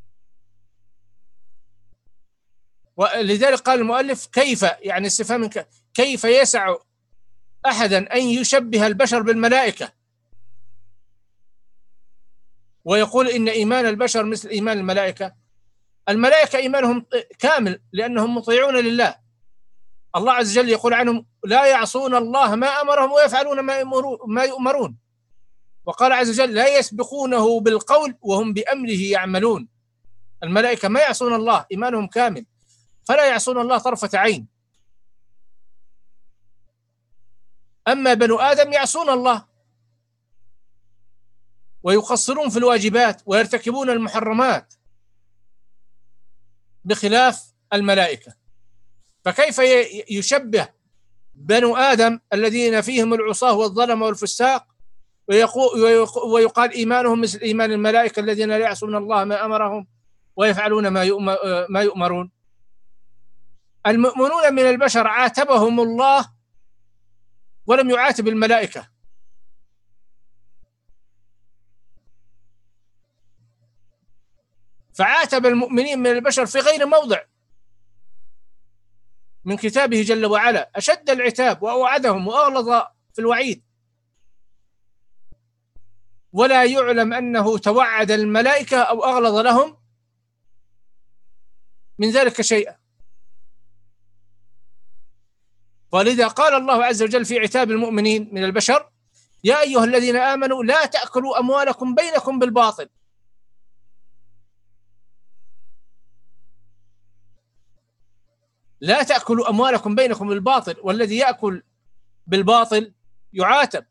ولذلك قال المؤلف كيف، يعني استفهام كيف يسع أحدا أن يشبه البشر بالملائكة ويقول إن إيمان البشر مثل إيمان الملائكة؟ الملائكة إيمانهم كامل لأنهم مطيعون لله. الله عز وجل يقول عنهم لا يعصون الله ما أمرهم ويفعلون ما يؤمرون. وقال عز وجل لا يسبقونه بالقول وهم بأمره يعملون. الملائكة ما يعصون الله، إيمانهم كامل، فلا يعصون الله طرفة عين. أما بنو آدم يعصون الله ويقصرون في الواجبات ويرتكبون المحرمات بخلاف الملائكة. فكيف يشبه بنو آدم الذين فيهم العصاة والظلم والفساق ويقال إيمانهم مثل إيمان الملائكة الذين لا يعصون الله ما أمرهم ويفعلون ما يؤمرون؟ المؤمنون من البشر عاتبهم الله ولم يعاتب الملائكة. فعاتب المؤمنين من البشر في غير موضع من كتابه جل وعلا، أشد العتاب وأوعدهم وأغلظ في الوعيد. ولا يعلم أنه توعد الملائكة أو أغلظ لهم من ذلك شيئا. ولذا قال الله عز وجل في عتاب المؤمنين من البشر يا أيها الذين آمنوا لا تأكلوا أموالكم بينكم بالباطل. لا تأكلوا أموالكم بينكم بالباطل، والذي يأكل بالباطل يعاتب.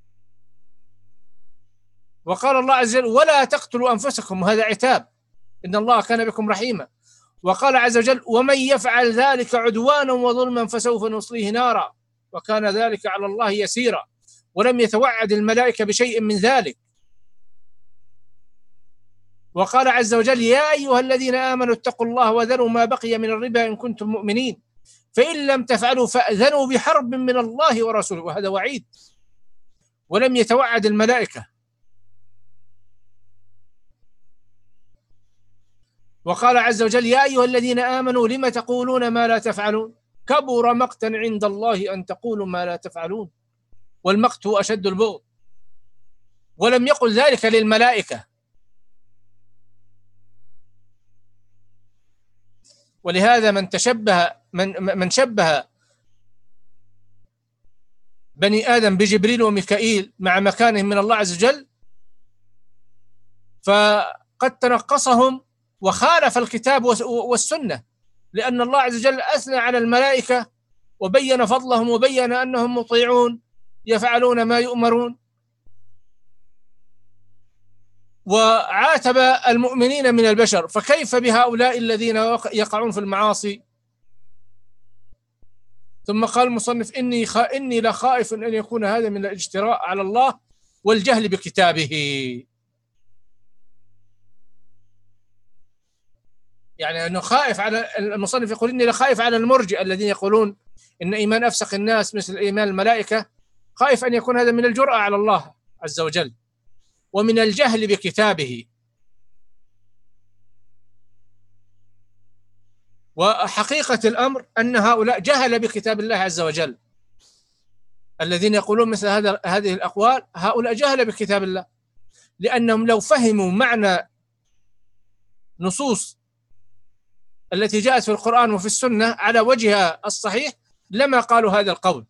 وقال الله عز وجل ولا تقتلوا أنفسكم، وهذا عتاب، إن الله كان بكم رحيما. وقال عز وجل ومن يفعل ذلك عدوانا وظلما فسوف نصليه نارا وكان ذلك على الله يسيرا. ولم يتوعد الملائكة بشيء من ذلك. وقال عز وجل يا أيها الذين آمنوا اتقوا الله وذروا ما بقي من الربا إن كنتم مؤمنين فإن لم تفعلوا فأذنوا بحرب من الله ورسوله، وهذا وعيد. ولم يتوعد الملائكة. وقال عز وجل يا أيها الذين آمنوا لم تقولون ما لا تفعلون كبر مقتا عند الله أن تقولوا ما لا تفعلون، والمقت هو أشد البغض. ولم يقل ذلك للملائكة. ولهذا من تشبه من من شبه بني آدم بجبريل وميكائيل مع مكانهم من الله عز وجل فقد تنقصهم وخالف الكتاب والسنة، لأن الله عز وجل أثنى على الملائكة وبين فضلهم وبين أنهم مطيعون يفعلون ما يؤمرون، وعاتب المؤمنين من البشر. فكيف بهؤلاء الذين يقعون في المعاصي؟ ثم قال المصنف إني خ... إني لخائف أن يكون هذا من الاجتراء على الله والجهل بكتابه. يعني أنه خائف على المصنف، يقول إني لخائف على المرجئة الذين يقولون إن إيمان أفسق الناس مثل إيمان الملائكة، خائف أن يكون هذا من الجرأة على الله عز وجل ومن الجهل بكتابه. وحقيقة الأمر أن هؤلاء جهل بكتاب الله عز وجل، الذين يقولون مثل هذا هذه الأقوال هؤلاء جهل بكتاب الله، لأنهم لو فهموا معنى نصوص التي جاءت في القرآن وفي السنة على وجهها الصحيح لما قالوا هذا القول.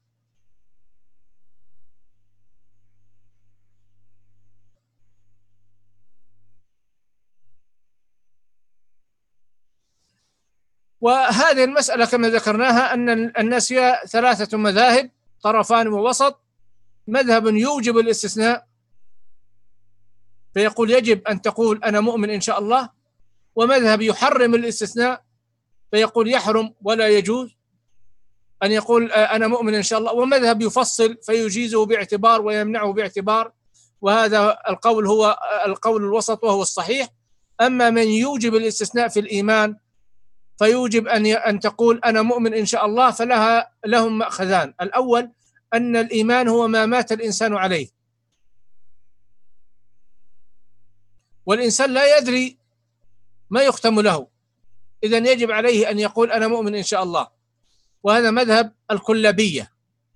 وهذه المسألة كما ذكرناها أن الناس فيها ثلاثة مذاهب طرفان ووسط. مذهب يوجب الاستثناء فيقول يجب أن تقول أنا مؤمن إن شاء الله، ومذهب يحرم الاستثناء فيقول يحرم ولا يجوز أن يقول أنا مؤمن إن شاء الله، ومذهب يفصل فيجيزه باعتبار ويمنعه باعتبار، وهذا القول هو القول الوسط وهو الصحيح. أما من يوجب الاستثناء في الإيمان فيوجب أن أن تقول أنا مؤمن إن شاء الله، فلها لهم مأخذان. الأول أن الإيمان هو ما مات الإنسان عليه، والإنسان لا يدري ما يختم له، إذن يجب عليه أن يقول أنا مؤمن إن شاء الله، وهذا مذهب الكلابية.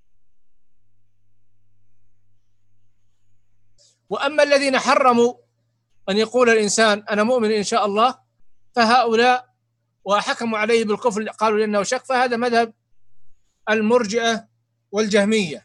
وأما الذين حرموا أن يقول الإنسان أنا مؤمن إن شاء الله فهؤلاء وحكموا عليه بالكفر قالوا لأنه شك، فهذا مذهب المرجئة والجهمية.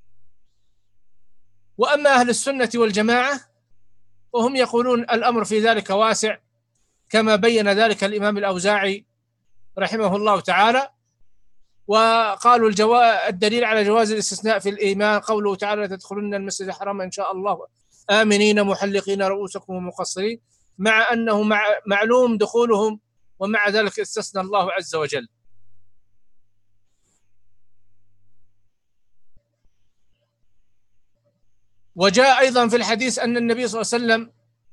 وأما أهل السنة والجماعة وهم يقولون الأمر في ذلك واسع، كما بين ذلك الإمام الأوزاعي رحمه الله تعالى. وقالوا الجوا... الدليل على جواز الاستثناء في الإيمان قوله تعالى تدخلن المسجد الحرام إن شاء الله آمنين محلقين رؤوسكم ومقصرين، مع أنه مع... معلوم دخولهم، ومع ذلك استثنى الله عز وجل. وجاء أيضا في الحديث أن النبي صلى الله عليه وسلم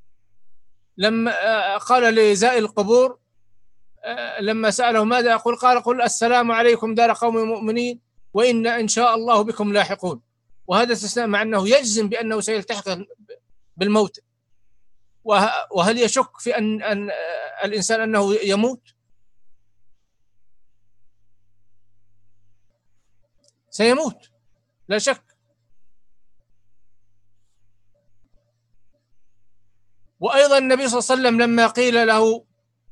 لما قال لزائر القبور لما سأله ماذا أقول قال قل السلام عليكم دار قوم مؤمنين وإن إن شاء الله بكم لاحقون. وهذا استثناء مع أنه يجزم بأنه سيلتحق بالموت. وهل يشك في أن, أن الإنسان أنه يموت؟ سيموت لا شك. وأيضا النبي صلى الله عليه وسلم لما قيل له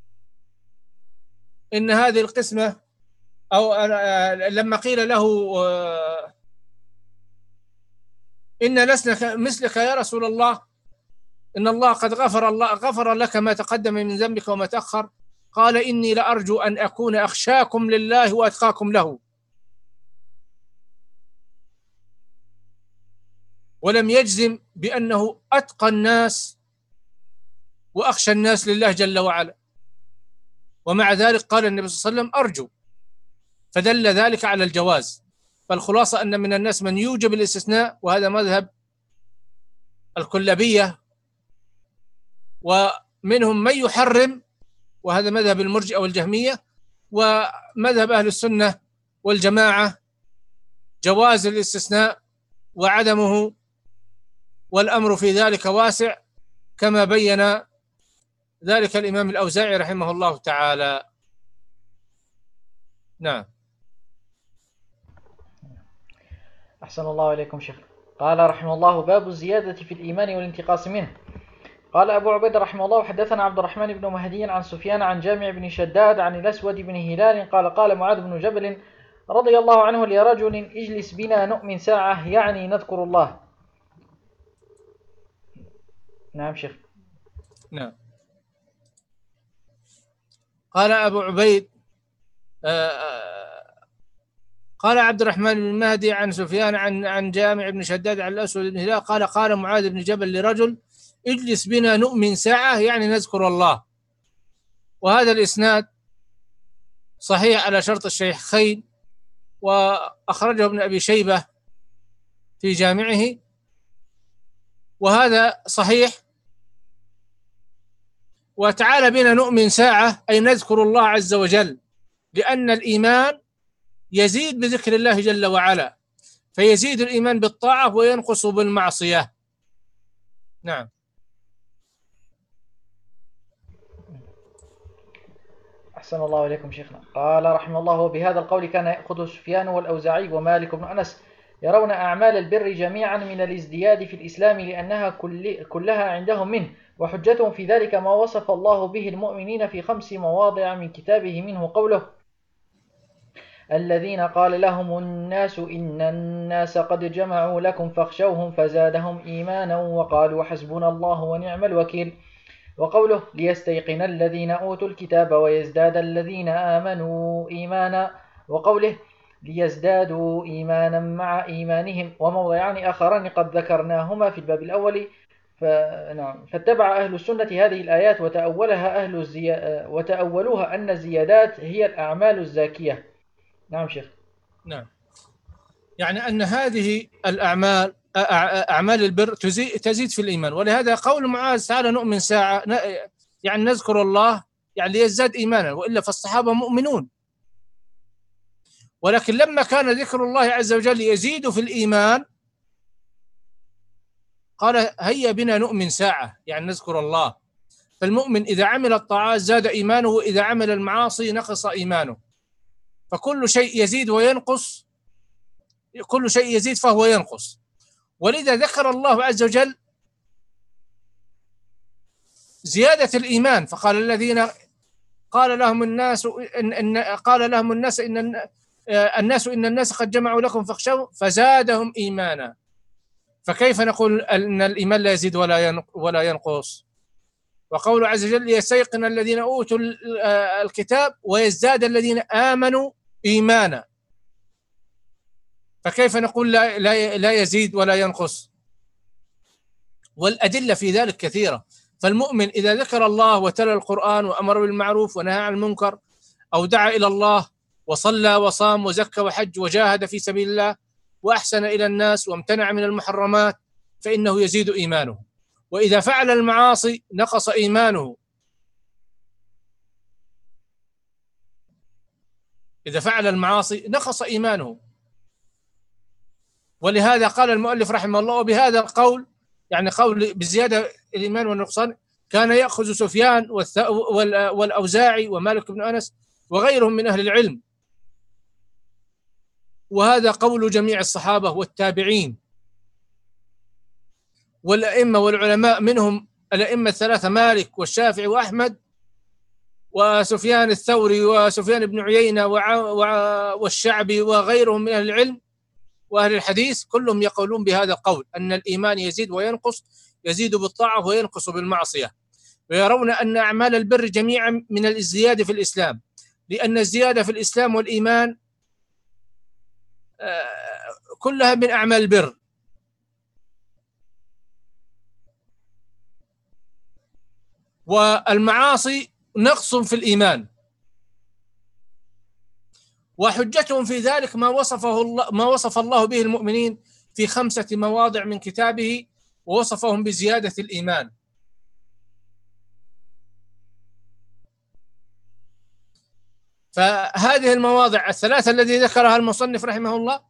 إن هذه القسمة أو لما قيل له إن لسنا مثلك يا رسول الله، إن الله قد غفر الله غفر لك ما تقدم من ذنبك وما تأخر. قال إني لأرجو أن أكون أخشاكم لله وأتقاكم له. ولم يجزم بأنه أتقى الناس وأخشى الناس لله جل وعلا، ومع ذلك قال النبي صلى الله عليه وسلم أرجو، فدل ذلك على الجواز. فالخلاصة أن من الناس من يوجب الاستثناء، وهذا مذهب الكلابية، ومنهم من يحرم، وهذا مذهب المرجئة والجهمية. ومذهب أهل السنة والجماعة جواز الاستثناء وعدمه، والأمر في ذلك واسع، كما بين ذلك الإمام الأوزاعي رحمه الله تعالى. نعم. أحسن الله إليكم شيخ. قال رحمه الله: باب الزيادة في الإيمان والانتقاص منه. قال أبو عبيد رحمه الله: حدثنا عبد الرحمن بن مهدي عن سفيان عن جامع بن شداد عن الأسود بن هلال قال: قال معاذ بن جبل رضي الله عنه لرجل: اجلس بنا نؤمن ساعة، يعني نذكر الله. نعم شيخ. نعم. قال أبو عبيد قال عبد الرحمن بن مهدي عن سفيان عن عن جامع بن شداد عن الأسود بن هلال قال: قال معاذ بن جبل لرجل: اجلس بنا نؤمن ساعة، يعني نذكر الله. وهذا الإسناد صحيح على شرط الشيخين، وأخرجه ابن أبي شيبة في جامعه، وهذا صحيح. وتعالى بنا نؤمن ساعة أي نذكر الله عز وجل، لأن الإيمان يزيد بذكر الله جل وعلا، فيزيد الإيمان بالطاعة وينقص بالمعصية. نعم. أحسن الله إليكم شيخنا. قال رحمه الله: وبهذا القول كان يأخذ سفيان والأوزاعي ومالك بن أنس، يرون أعمال البر جميعا من الازدياد في الإسلام لأنها كل كلها عندهم منه، وحجتهم في ذلك ما وصف الله به المؤمنين في خمس مواضع من كتابه، منه قوله: الذين قال لهم الناس إن الناس قد جمعوا لكم فاخشوهم فزادهم إيمانا وقالوا حسبنا الله ونعم الوكيل. وقوله: ليستيقن الذين أوتوا الكتاب ويزداد الذين آمنوا إيمانا. وقوله: ليزدادوا إيمانا مع إيمانهم. وموضعان آخران قد ذكرناهما في الباب الأول. فنعم. فاتبع أهل السنة هذه الآيات وتأولها أهل الزي... وتأولوها أن الزيادات هي الأعمال الزاكية. نعم شيخ. نعم، يعني أن هذه الأعمال أعمال البر تزيد في الإيمان، ولهذا قول معاذ: تعالى نؤمن ساعة، يعني نذكر الله، يعني ليزداد إيمانا، وإلا فالصحابة مؤمنون. ولكن لما كان ذكر الله عز وجل يزيد في الإيمان قال: هيا بنا نؤمن ساعة، يعني نذكر الله. فالمؤمن إذا عمل الطاعات زاد إيمانه، وإذا عمل المعاصي نقص إيمانه. فكل شيء يزيد وينقص، كل شيء يزيد فهو ينقص. ولذا ذكر الله عز وجل زيادة الإيمان، فقال: الذين قال لهم الناس إن, إن قال لهم الناس إن الناس إن الناس قد جمعوا لكم فاخشوا فزادهم إيمانا. فكيف نقول أن الإيمان لا يزيد ولا ولا ينقص؟ وقول عز وجل: ليستيقن الذين أوتوا الكتاب ويزداد الذين آمنوا إيمانا. فكيف نقول لا, لا, لا يزيد ولا ينقص؟ والأدلة في ذلك كثيرة. فالمؤمن إذا ذكر الله وتلا القرآن وأمر بالمعروف ونهى عن المنكر، أو دعا إلى الله وصلى وصام وزكى وحج وجاهد في سبيل الله وأحسن إلى الناس وامتنع من المحرمات، فإنه يزيد إيمانه. وإذا فعل المعاصي نقص إيمانه. إذا فعل المعاصي نقص إيمانه. ولهذا قال المؤلف رحمه الله: وبهذا القول، يعني قول بزيادة الإيمان والنقصان، كان يأخذ سفيان والأوزاعي ومالك بن أنس وغيرهم من أهل العلم. وهذا قول جميع الصحابة والتابعين والأئمة والعلماء، منهم الأئمة الثلاثة مالك والشافعي وأحمد وسفيان الثوري وسفيان بن عيينة والشعبي وغيرهم من أهل العلم. وأهل الحديث كلهم يقولون بهذا القول، أن الإيمان يزيد وينقص، يزيد بالطاعة وينقص بالمعصية، ويرون أن أعمال البر جميعا من الزيادة في الإسلام، لأن الزيادة في الإسلام والإيمان كلها من أعمال البر. والمعاصي نقص في الإيمان. وحجتهم في ذلك ما وصفه الله ما وصف الله به المؤمنين في خمسة مواضع من كتابه، ووصفهم بزيادة الإيمان. فهذه المواضع الثلاثة التي ذكرها المصنف رحمه الله،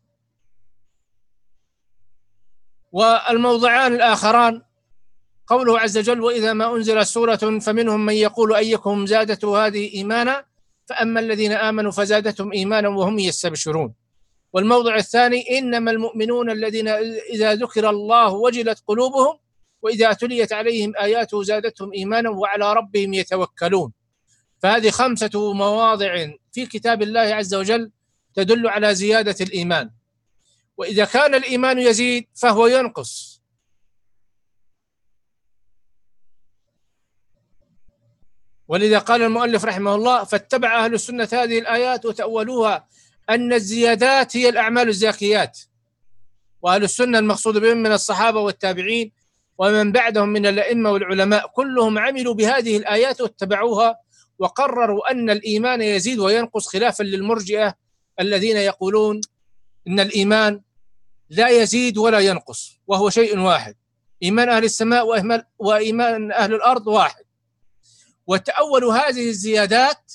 والموضعان الآخران قوله عز وجل: وإذا ما أنزلت سورة فمنهم من يقول أيكم زادته هذه إيمانا فأما الذين آمنوا فزادتهم إيمانا وهم يستبشرون. والموضع الثاني: إنما المؤمنون الذين إذا ذكر الله وجلت قلوبهم وإذا تليت عليهم آياته زادتهم إيمانا وعلى ربهم يتوكلون. فهذه خمسة مواضع في كتاب الله عز وجل تدل على زيادة الإيمان. وإذا كان الإيمان يزيد فهو ينقص. ولذا قال المؤلف رحمه الله: فاتبع أهل السنة هذه الآيات وتأولوها أن الزيادات هي الأعمال الزاكيات. وأهل السنة المقصود بهم من الصحابة والتابعين ومن بعدهم من الأئمة والعلماء كلهم عملوا بهذه الآيات واتبعوها، وقرروا أن الإيمان يزيد وينقص، خلافا للمرجئة الذين يقولون إن الإيمان لا يزيد ولا ينقص وهو شيء واحد. إيمان أهل السماء وإيمان أهل الأرض واحد. وتأولوا هذه الزيادات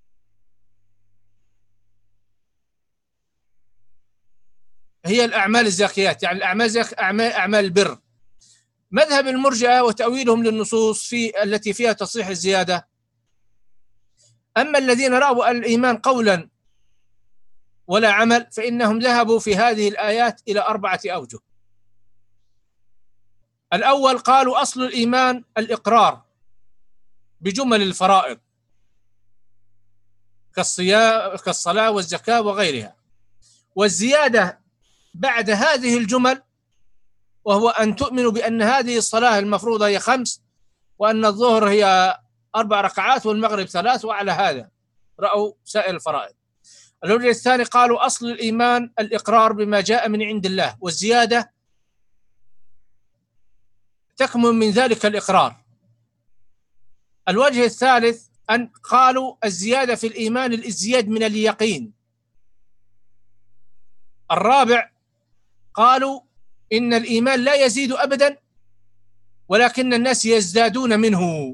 هي الأعمال الزاكيات، يعني الأعمال أعمال أعمال البر. مذهب المرجئة وتأويلهم للنصوص في التي فيها تصحيح الزيادة: أما الذين رأوا الإيمان قولا ولا عمل فإنهم ذهبوا في هذه الآيات إلى أربعة أوجه. الأول: قالوا أصل الإيمان الإقرار بجمل الفرائض كالصيام كالصلاة والزكاة وغيرها، والزيادة بعد هذه الجمل وهو أن تؤمنوا بأن هذه الصلاة المفروضة هي خمس، وأن الظهر هي أربع ركعات والمغرب ثلاث، وعلى هذا رأوا سائر الفرائض. الوجه الثاني: قالوا أصل الإيمان الإقرار بما جاء من عند الله، والزيادة تكمن من ذلك الإقرار. الوجه الثالث أن قالوا الزيادة في الإيمان الازدياد من اليقين. الرابع: قالوا إن الإيمان لا يزيد أبدا ولكن الناس يزدادون منه.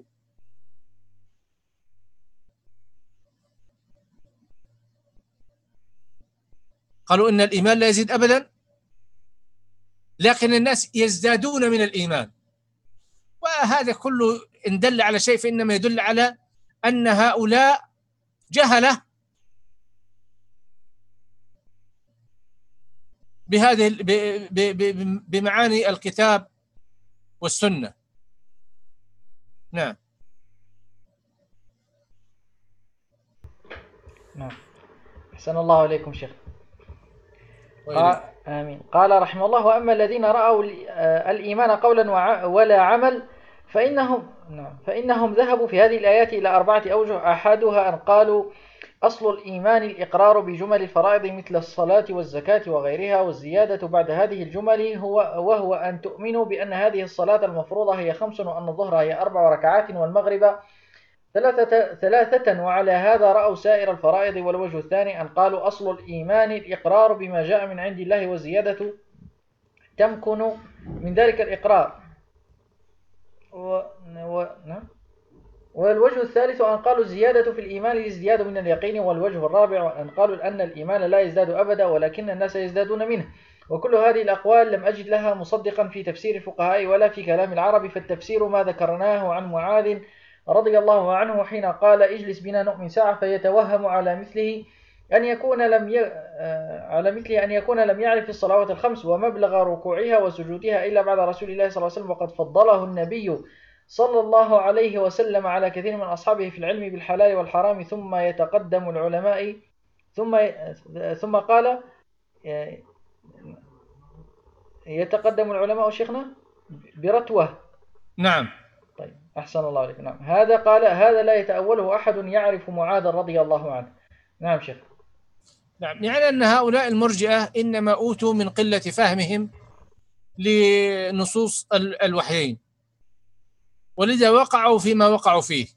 قالوا إن الإيمان لا يزيد أبدا لكن الناس يزدادون من الإيمان. وهذا كله إن دل على شيء فإنما يدل على أن هؤلاء جهلة بهذه بمعاني الكتاب والسنة. نعم. نعم. أحسن الله إليكم شيخ. قال آمين. قال رحمه الله: وأما الذين رأوا الإيمان قولا ولا عمل فإنهم نعم فإنهم ذهبوا في هذه الآيات إلى أربعة أوجه. أحدها أن قالوا أصل الإيمان الإقرار بجمل الفرائض مثل الصلاة والزكاة وغيرها، والزيادة بعد هذه الجمل هو وهو أن تؤمنوا بأن هذه الصلاة المفروضة هي خمس، وأن الظهر هي أربع ركعات والمغرب ثلاثة, ثلاثة وعلى هذا رأوا سائر الفرائض. والوجه الثاني أن قالوا أصل الإيمان الإقرار بما جاء من عند الله، والزيادة تمكن من ذلك الإقرار. و... و... والوجه الثالث أن قالوا الزيادة في الإيمان الازدياد من اليقين. والوجه الرابع أن قالوا أن الإيمان لا يزداد أبدا ولكن الناس يزدادون منه. وكل هذه الأقوال لم أجد لها مصدقا في تفسير الفقهاء ولا في كلام العرب. فالتفسير ما ذكرناه عن معاذ رضي الله عنه حين قال: اجلس بنا نؤمن ساعة، فيتوهم على مثله أن يكون لم ي... على مثله أن يكون لم يعرف الصلوات الخمس ومبلغ ركوعها وسجودها إلا بعد رسول الله صلى الله عليه وسلم، وقد فضله النبي صلى الله عليه وسلم على كثير من أصحابه في العلم بالحلال والحرام. ثم يتقدم العلماء ثم ثم قال يتقدم العلماء شيخنا برتوة. نعم. طيب أحسن الله عليك. نعم هذا قال هذا لا يتأوله أحد يعرف معاذ رضي الله عنه. نعم شيخ. نعم، يعني أن هؤلاء المرجئة إنما أوتوا من قلة فهمهم لنصوص الوحيين، ولذا وقعوا فيما وقعوا فيه،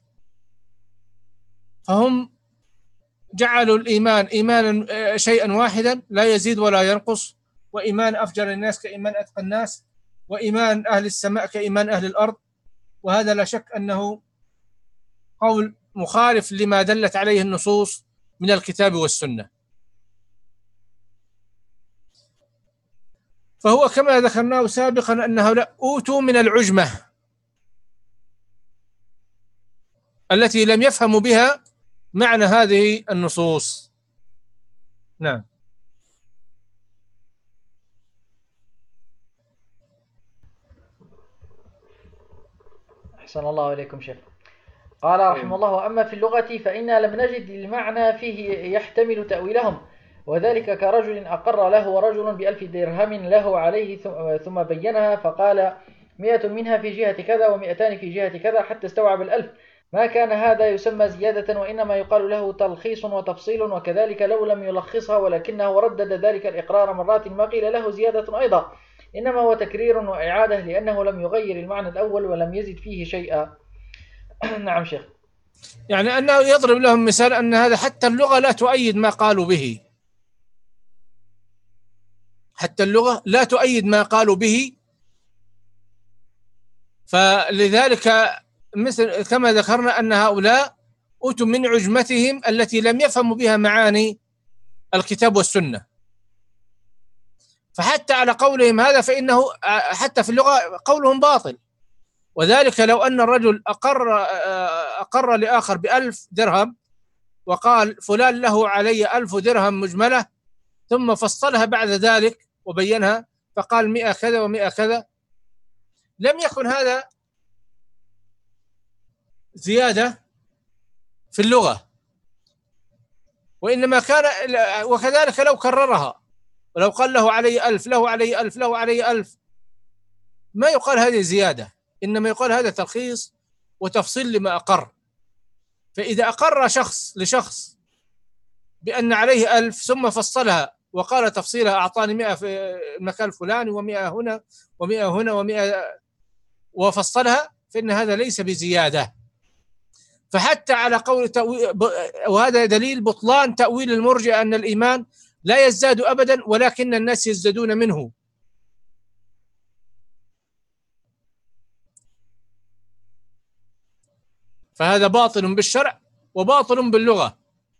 فهم جعلوا الإيمان إيمانا شيئا واحدا لا يزيد ولا ينقص، وإيمان أفجر الناس كإيمان أتقى الناس، وإيمان أهل السماء كإيمان أهل الأرض، وهذا لا شك أنه قول مخالف لما دلت عليه النصوص من الكتاب والسنة. فهو كما ذكرناه سابقا أن هؤلاء أوتوا من العجمة التي لم يفهموا بها معنى هذه النصوص. نعم. أحسن الله إليكم شيخ. قال رحمه الله: وأما في اللغة فإنا لم نجد المعنى فيه يحتمل تأويلهم، وذلك كرجل أقر له رجل بألف درهم له عليه ثم بينها فقال مئة منها في جهة كذا ومئتان في جهة كذا حتى استوعب الألف، ما كان هذا يسمى زيادة، وإنما يقال له تلخيص وتفصيل. وكذلك لو لم يلخصها ولكنه ردد ذلك الإقرار مرات ما قيل له زيادة أيضا، إنما هو تكرير وإعادة لأنه لم يغير المعنى الأول ولم يزد فيه شيئا. نعم شيخ. يعني أنه يضرب لهم مثال أن هذا حتى اللغة لا تؤيد ما قالوا به، حتى اللغة لا تؤيد ما قالوا به. فلذلك مثل كما ذكرنا أن هؤلاء أوتوا من عجمتهم التي لم يفهموا بها معاني الكتاب والسنة، فحتى على قولهم هذا فإنه حتى في اللغة قولهم باطل. وذلك لو أن الرجل أقر أقر لآخر بألف درهم وقال فلان له علي ألف درهم مجملة، ثم فصلها بعد ذلك وبينها فقال مئة كذا ومئة كذا، لم يكن هذا زيادة في اللغة، وإنما كان. وكذلك لو كررها ولو قال له علي ألف له علي ألف له علي ألف، ما يقال هذه زيادة، إنما يقال هذا تلخيص وتفصيل لما أقر. فإذا أقر شخص لشخص بأن عليه ألف ثم فصلها وقال تفصيلها أعطاني مئة في المكان الفلاني ومئة هنا ومئة هنا ومئة وفصلها، فإن هذا ليس بزيادة. فحتى على قول تأويل، وهذا دليل بطلان تأويل المرجئة أن الإيمان لا يزداد أبدا ولكن الناس يزدادون منه. فهذا باطل بالشرع وباطل باللغة.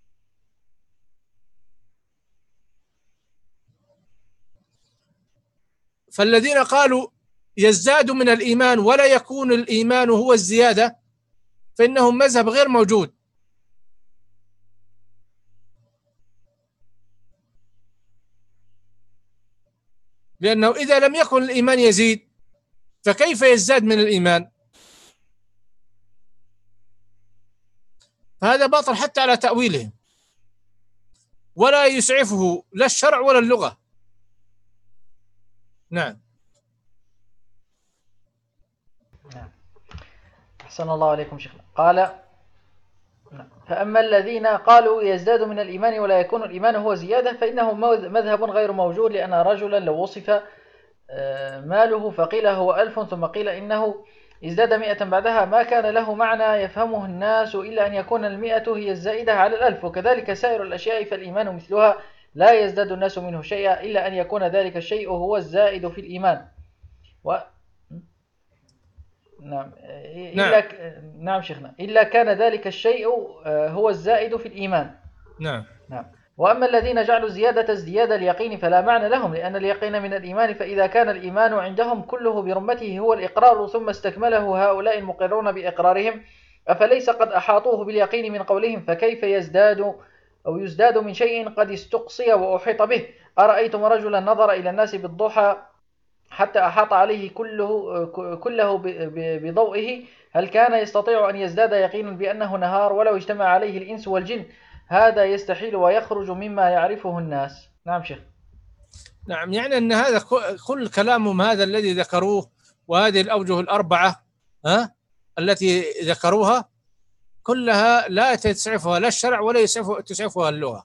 فالذين قالوا يزداد من الإيمان ولا يكون الإيمان هو الزيادة فإنهم مذهب غير موجود، لأنه إذا لم يكن الإيمان يزيد فكيف يزداد من الإيمان؟ فهذا باطل حتى على تأويله، ولا يسعفه لا الشرع ولا اللغة. نعم. نعم. أحسن الله عليكم شيخنا. قال: فأما الذين قالوا يزداد من الإيمان ولا يكون الإيمان هو زيادة فإنه مذهب غير موجود، لأن رجلا لو وصف ماله فقيل هو ألف ثم قيل إنه ازداد مئة بعدها ما كان له معنى يفهمه الناس إلا أن يكون المئة هي الزائدة على الألف. وكذلك سائر الأشياء فالإيمان مثلها لا يزداد الناس منه شيئا إلا أن يكون ذلك الشيء هو الزائد في الإيمان. و... نعم. إلا ك... نعم شيخنا. إلا كان ذلك الشيء هو الزائد في الإيمان. نعم. نعم. وأما الذين جعلوا زيادة ازدياد اليقين فلا معنى لهم، لأن اليقين من الإيمان، فإذا كان الإيمان عندهم كله برمته هو الإقرار ثم استكمله هؤلاء المقرون بإقرارهم، أفليس قد أحاطوه باليقين من قولهم؟ فكيف يزداد أو يزداد من شيء قد استقصي وأحيط به؟ أرأيتم رجلا نظر إلى الناس بالضحى حتى أحاط عليه كله, كله بضوئه، هل كان يستطيع أن يزداد يقينا بأنه نهار ولو اجتمع عليه الإنس والجن؟ هذا يستحيل ويخرج مما يعرفه الناس. نعم شيخ. نعم، يعني أن هذا كل كلامهم هذا الذي ذكروه، وهذه الأوجه الأربعة ها التي ذكروها كلها لا تسعفها لا الشرع ولا يسعفها تسعفها اللغة.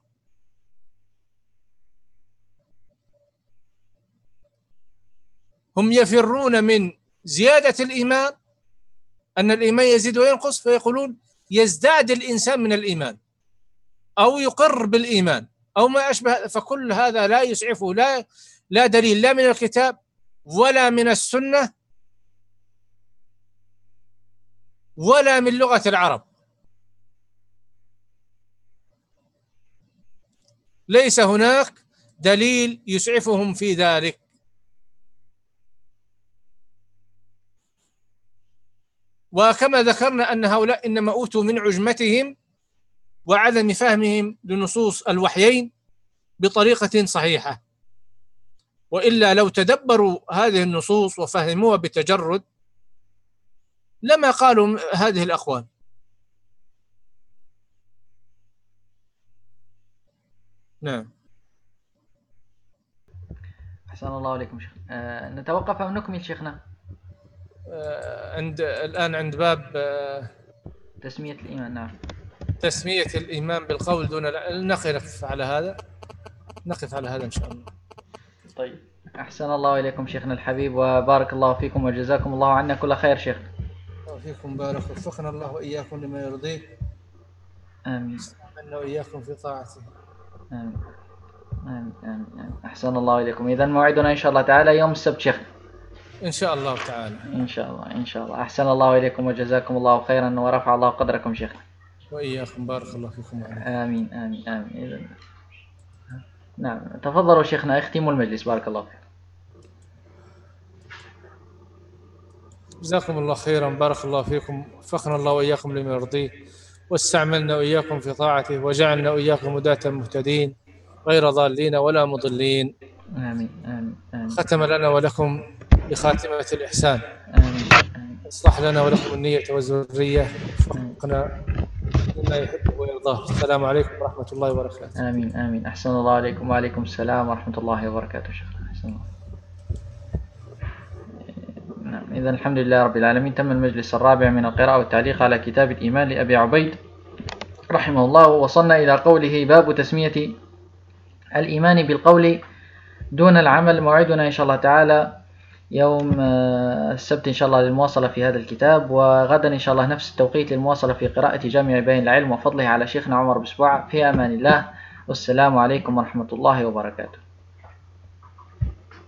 هم يفرون من زيادة الإيمان، أن الإيمان يزيد وينقص، فيقولون يزداد الإنسان من الإيمان أو يقر بالإيمان أو ما أشبه، فكل هذا لا يسعفه لا لا دليل لا من الكتاب ولا من السنة ولا من لغة العرب. ليس هناك دليل يسعفهم في ذلك. وكما ذكرنا أن هؤلاء إنما أوتوا من عجمتهم وعدم فهمهم لنصوص الوحيين بطريقة صحيحة، وإلا لو تدبروا هذه النصوص وفهموها بتجرد لما قالوا هذه الأقوال. نعم. أحسن الله عليكم شيخ. أه نتوقف أو نكمل شيخنا؟ أه عند الآن عند باب أه تسمية الإيمان. نعم، تسمية الإيمان بالقول دون نقف على هذا نقف على هذا إن شاء الله. طيب، أحسن الله إليكم شيخنا الحبيب، وبارك الله فيكم وجزاكم الله عنا كل خير شيخ. وفيكم بارك، وفقنا الله وإياكم لما يرضيه. آمين. استعملنا وإياكم في طاعته. آمين. آمين. آمين. آمين. أحسن الله إليكم. إذن موعدنا إن شاء الله تعالى يوم السبت شيخ. إن شاء الله تعالى. إن شاء الله إن شاء الله. أحسن الله إليكم وجزاكم الله خيرا ورفع الله قدركم شيخ. وإياكم بارك الله فيكم. آمين آمين آمين. إذن نعم، تفضلوا شيخنا اختموا المجلس. بارك الله فيكم. جزاكم الله خيرا بارك الله فيكم، وفقنا الله وإياكم لما يرضيه، واستعملنا وإياكم في طاعته، وجعلنا وإياكم هداة مهتدين غير ضالين ولا مضلين. آمين آمين آمين. ختم لنا ولكم بخاتمة الإحسان. آمين. اصلح لنا ولكم النية والذرية، وفقنا لما يحب ويرضاه. السلام عليكم ورحمة الله وبركاته. آمين آمين. أحسن الله عليكم. وعليكم السلام ورحمة الله وبركاته شيخ. أحسن الله. نعم، إذا الحمد لله رب العالمين، تم المجلس الرابع من القراءة والتعليق على كتاب الإيمان لأبي عبيد رحمه الله. وصلنا إلى قوله باب تسمية الإيمان بالقول دون العمل. موعدنا إن شاء الله تعالى يوم السبت إن شاء الله للمواصلة في هذا الكتاب، وغدا إن شاء الله نفس التوقيت للمواصلة في قراءة جامع بيان العلم وفضله على شيخنا عمر بسبوعة. في أمان الله، والسلام عليكم ورحمة الله وبركاته.